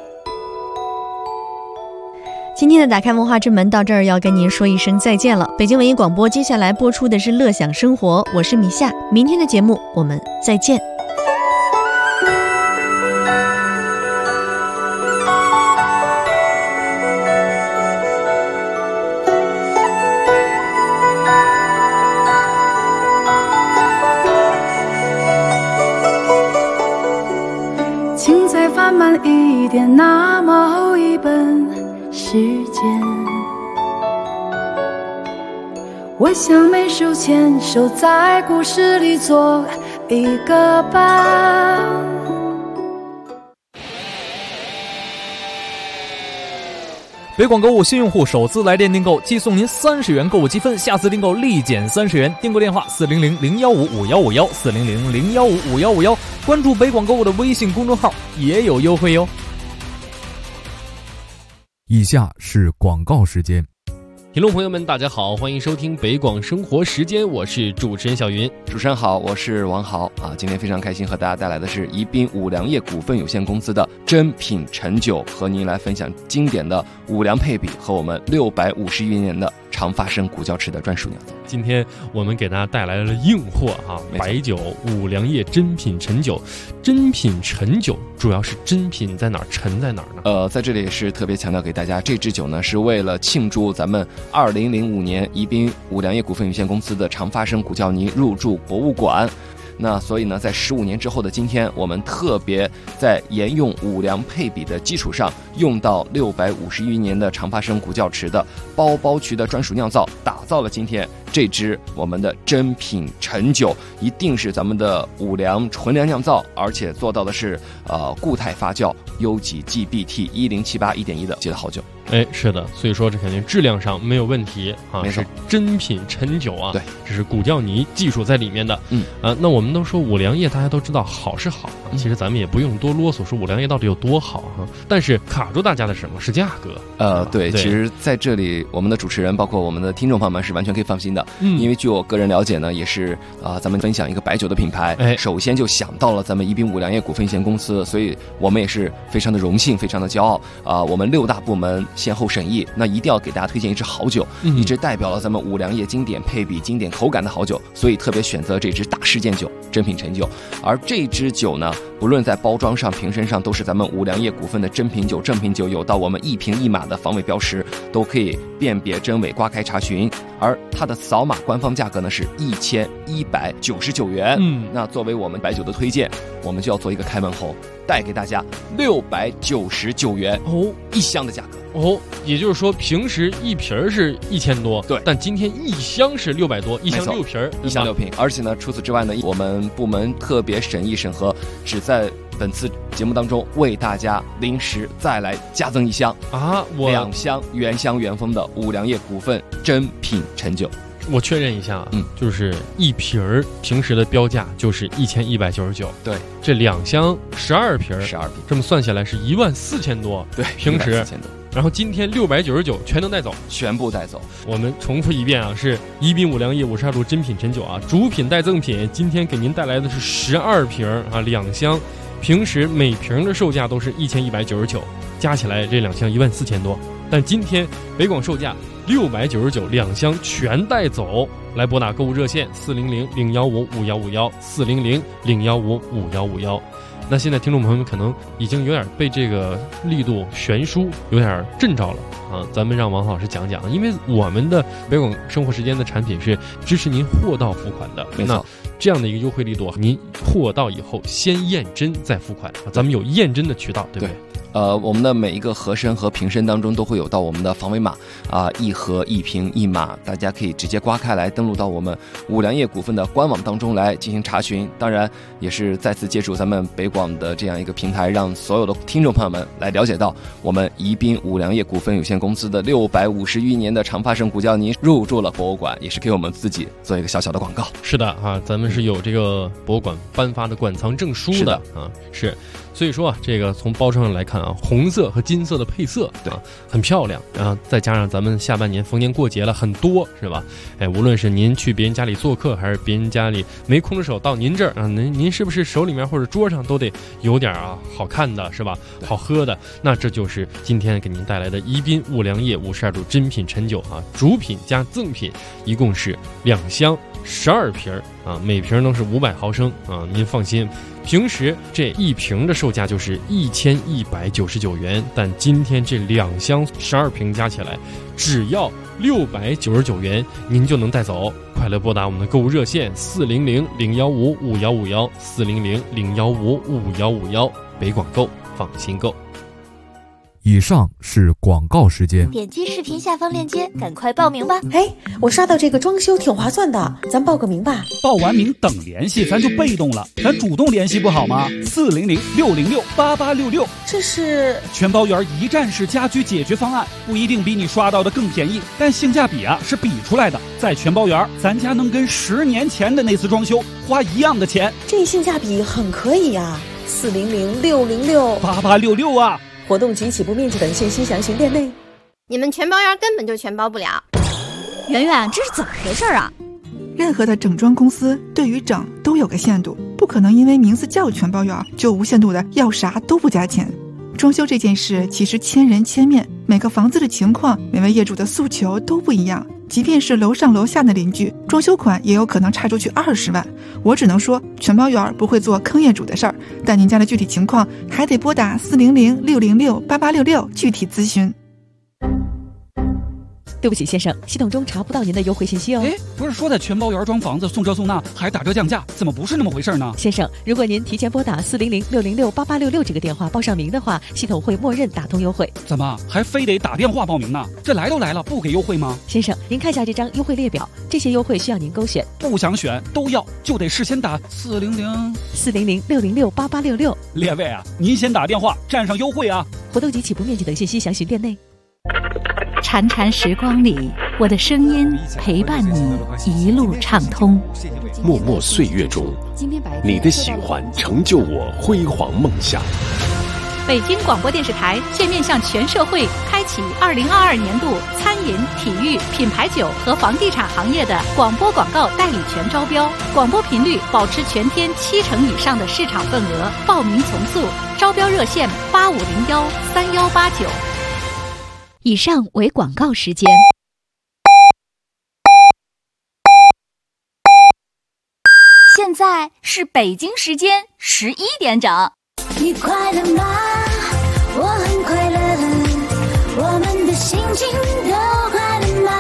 S3: 今天的打开文化之门到这儿要跟您说一声再见了。北京文艺广播接下来播出的是乐享生活，我是米夏，明天的节目我们再见。
S9: 请再放慢一点，那么厚一本时间，我想每手牵手在故事里做一个伴。
S20: 北广购物新用户首次来电订购即送您30元购物积分，下次订购立减30元。订购电话400-015-5151，400-015-5151，关注北广购物的微信公众号也有优惠哟。
S21: 以下是广告时间。
S1: 听众朋友们大家好，欢迎收听北广生活时间，我是主持人小云。
S22: 主持人好，我是王豪啊。今天非常开心和大家带来的是宜宾五粮液股份有限公司的珍品陈酒，和您来分享经典的五粮配比和我们650余年的长发生古窖池的专属酿造。
S1: 今天我们给大家带来了硬货白酒五粮液珍品陈酒。珍品陈酒主要是珍品在哪儿，陈在哪儿呢？
S22: 在这里也是特别强调给大家，这支酒呢是为了庆祝咱们2005年宜宾五粮液股份有限公司的长发生古窖泥入驻博物馆。那所以呢，在15年之后的今天，我们特别在沿用五粮配比的基础上，用到650余年的长发生古窖池的包包渠的专属酿造，打造了今天这支我们的珍品陈酒，一定是咱们的五粮纯粮酿造，而且做到的是固态发酵，优级 GBT 1078 1.1的这个好酒。
S1: 是的，所以说这肯定质量上没有问题啊，是珍品陈酒啊，
S22: 对，
S1: 这是古窖泥技术在里面的。那我们都说五粮液，大家都知道好是好其实咱们也不用多啰嗦说五粮液到底有多好但是卡住大家的什么是价格？
S22: 对，其实在这里我们的主持人包括我们的听众朋友们是完全可以放心的，因为据我个人了解呢，也是咱们分享一个白酒的品牌，首先就想到了咱们宜宾五粮液股份有限公司，所以我们也是非常的荣幸，非常的骄傲我们6大部门先后审议，那一定要给大家推荐一支好酒，一支代表了咱们五粮液经典配比、经典口感的好酒，所以特别选择这支大事件酒珍品陈酒。而这支酒呢，不论在包装上、瓶身上，都是咱们五粮液股份的珍品酒。正品酒有到我们1瓶1码的防伪标识，都可以辨别真伪，刮开查询。而它的扫码官方价格呢是1199元。那作为我们白酒的推荐，我们就要做一个开门红，带给大家699元一箱的价格。
S1: 也就是说平时一瓶是1000多，
S22: 对，
S1: 但今天一箱是600多，一箱6瓶，
S22: 一箱6瓶。而且呢，除此之外呢，我们部门特别审议审核，只在本次节目当中为大家临时再来加赠一箱2箱原香原封的五粮液股份珍品陈酒。
S1: 我确认一下就是一瓶平时的标价就是1199，
S22: 对，
S1: 这2箱12瓶，这么算下来是14000多，
S22: 对，
S1: 平时
S22: 14000多。
S1: 然后今天699全能带走，
S22: 全部带走。
S1: 我们重复一遍是宜宾五粮液52度珍品陈酒主品带赠品，今天给您带来的是12瓶2箱，平时每瓶的售价都是1199，加起来这2箱14000多，但今天北广售价699，2箱全带走。来拨打购物热线400-015-5151，400-015-5151。那现在听众朋友们可能已经有点被这个力度悬殊有点震着了咱们让王老师讲讲，因为我们的北广生活时间的产品是支持您货到付款的，
S22: 没错，
S1: 这样的一个优惠力度您货到以后先验真再付款咱们有验真的渠道，对不对？
S22: 我们的每一个盒身和瓶身当中都会有到我们的防伪码一盒一瓶一码，大家可以直接刮开来登录到我们五粮液股份的官网当中来进行查询。当然也是再次借助咱们北广的这样一个平台，让所有的听众朋友们来了解到我们宜宾五粮液股份有限公司的650余年的长发生古窖泥入驻了博物馆，也是给我们自己做一个小小的广告。
S1: 是的咱们是有这个博物馆颁发的馆藏证书的是。所以说这个从包装上来看红色和金色的配色很漂亮，然后再加上咱们下半年逢年过节了很多是吧？无论是您去别人家里做客，还是别人家里没空着手到您这儿您是不是手里面或者桌上都得有点好看的是吧？好喝的，那这就是今天给您带来的宜宾五粮液52度珍品陈酒主品加赠品，一共是2箱12瓶每瓶都是500毫升您放心。平时这一瓶的售价就是1199元，但今天这2箱12瓶加起来只要699元，您就能带走。快来拨打我们的购物热线400-015-5151，400-015-5151，北广购，放心购。
S21: 以上是广告时间。
S13: 点击视频下方链接，赶快报名吧！
S8: 哎，我刷到这个装修挺划算的，咱报个名吧。
S15: 报完名等联系，咱就被动了，咱主动联系不好吗？400-606-8866，
S8: 这是
S15: 全包圆一站式家居解决方案，不一定比你刷到的更便宜，但性价比是比出来的。在全包圆，咱家能跟10年前的那次装修花一样的钱，
S8: 这性价比很可以呀。400-606-8866
S15: 啊！
S8: 活动及起步面积等信息详询店内。
S11: 你们全包圆根本就全包不了。圆圆，这是怎么回事啊？
S17: 任何的整装公司对于整都有个限度，不可能因为名字叫全包圆就无限度的要啥都不加钱。装修这件事其实千人千面，每个房子的情况，每位业主的诉求都不一样。即便是楼上楼下的邻居，装修款也有可能差出去20万。我只能说，全包圆不会做坑业主的事儿，但您家的具体情况还得拨打400-606-8866具体咨询。
S23: 对不起，先生，系统中查不到您的优惠信息哦。
S15: 哎，不是说在全包圆装房子送这送那还打折降价，怎么不是那么回事呢？
S23: 先生，如果您提前拨打400-606-8866这个电话报上名的话，系统会默认打通优惠。
S15: 怎么还非得打电话报名呢？这来都来了，不给优惠吗？
S23: 先生，您看一下这张优惠列表，这些优惠需要您勾选。
S15: 不想选都要，就得事先打
S23: 400-606-8866。
S15: 列位啊，您先打电话占上优惠啊！
S23: 活动及起步面积等信息详询店内。
S2: 潺潺时光里，我的声音陪伴你一路畅通。
S24: 默默岁月中，你的喜欢成就我辉煌梦想。
S25: 北京广播电视台现面向全社会开启2022年度餐饮、体育、品牌酒和房地产行业的广播广告代理权招标，广播频率保持全天70%以上的市场份额，报名从速，招标热线8501-3189。
S2: 以上为广告时间。
S13: 现在是北京时间11点整。
S10: 你快乐吗？我很快乐，我们的心情都快乐吗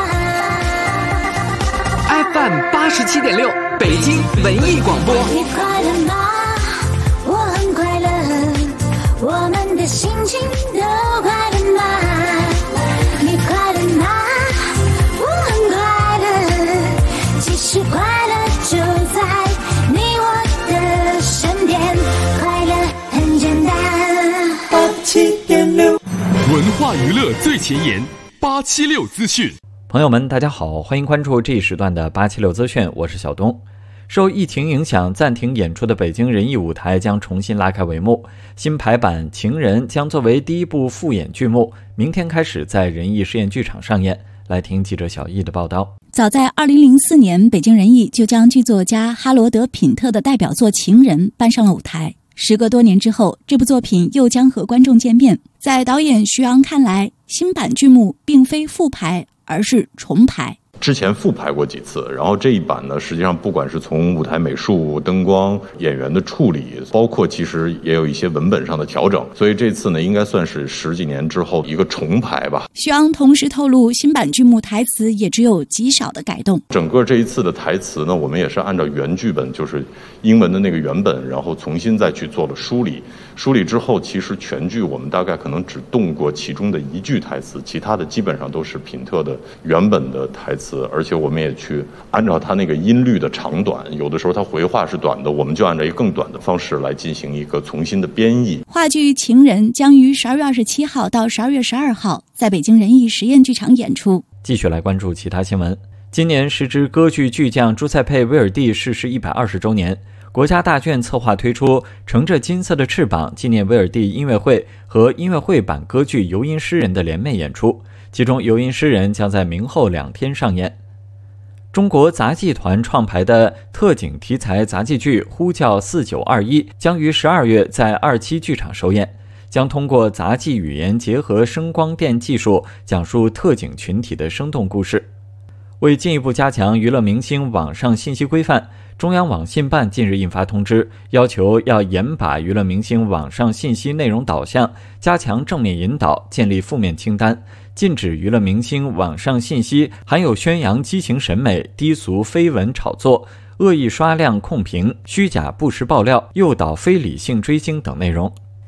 S19: ？FM 87.6，北京文艺广播。
S10: 你快乐吗？我很快乐，我们的心情都快乐吗？你快乐吗？我很快乐，其实快乐就在你我的身边，快乐很简单。87.6，
S12: 文化娱乐最前沿，876资讯。
S26: 朋友们，大家好，欢迎关注这一时段的876资讯，我是小东。受疫情影响暂停演出的北京人艺舞台将重新拉开帷幕，新排版《情人》将作为第一部复演剧目，明天开始在人艺试验剧场上演。来听记者小易的报道。
S27: 早在2004年，北京人艺就将剧作家哈罗德·品特的代表作《情人》搬上了舞台。时隔多年之后，这部作品又将和观众见面。在导演徐昂看来，新版剧目并非复排，而是重排。
S28: 之前复排过几次，然后这一版呢，实际上不管是从舞台美术、灯光、演员的处理，包括其实也有一些文本上的调整，所以这次呢，应该算是10几年之后一个重排吧。
S27: 徐昂同时透露，新版剧目台词也只有极少的改动。
S28: 整个这一次的台词呢，我们也是按照原剧本，就是英文的那个原本，然后重新再去做了梳理。梳理之后，其实全剧我们大概可能只动过其中的1句台词，其他的基本上都是品特的原本的台词，而且我们也去按照他那个音律的长短，有的时候他回话是短的，我们就按照一个更短的方式来进行一个重新的编译。
S27: 话剧《情人》将于12月27号到12月12号在北京人艺实验剧场演出。
S26: 继续来关注其他新闻。今年时值歌剧巨匠朱塞佩·威尔第逝世120周年，国家大剧院策划推出乘着金色的翅膀纪念威尔第音乐会和音乐会版歌剧《游吟诗人》的联袂演出，其中《游吟诗人》将在明后2天上演。中国杂技团创排的特警题材杂技剧《呼叫4921》将于12月在27剧场首演，将通过杂技语言结合声光电技术，讲述特警群体的生动故事。为进一步加强娱乐明星网上信息规范，中央网信办近日印发通知，要求要严把娱乐明星网上信息内容导向，加强正面引导，建立负面清单，禁止娱乐明星网上信息含有宣扬畸形审美、低俗绯闻炒作、恶意刷量控评、虚假不实爆料、诱导非理性追星等内容。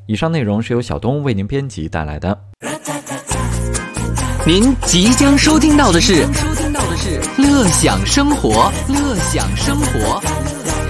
S26: 以上内容是由小东为您编辑带来的。
S19: 您即将收听到的是乐享生活，乐享生活。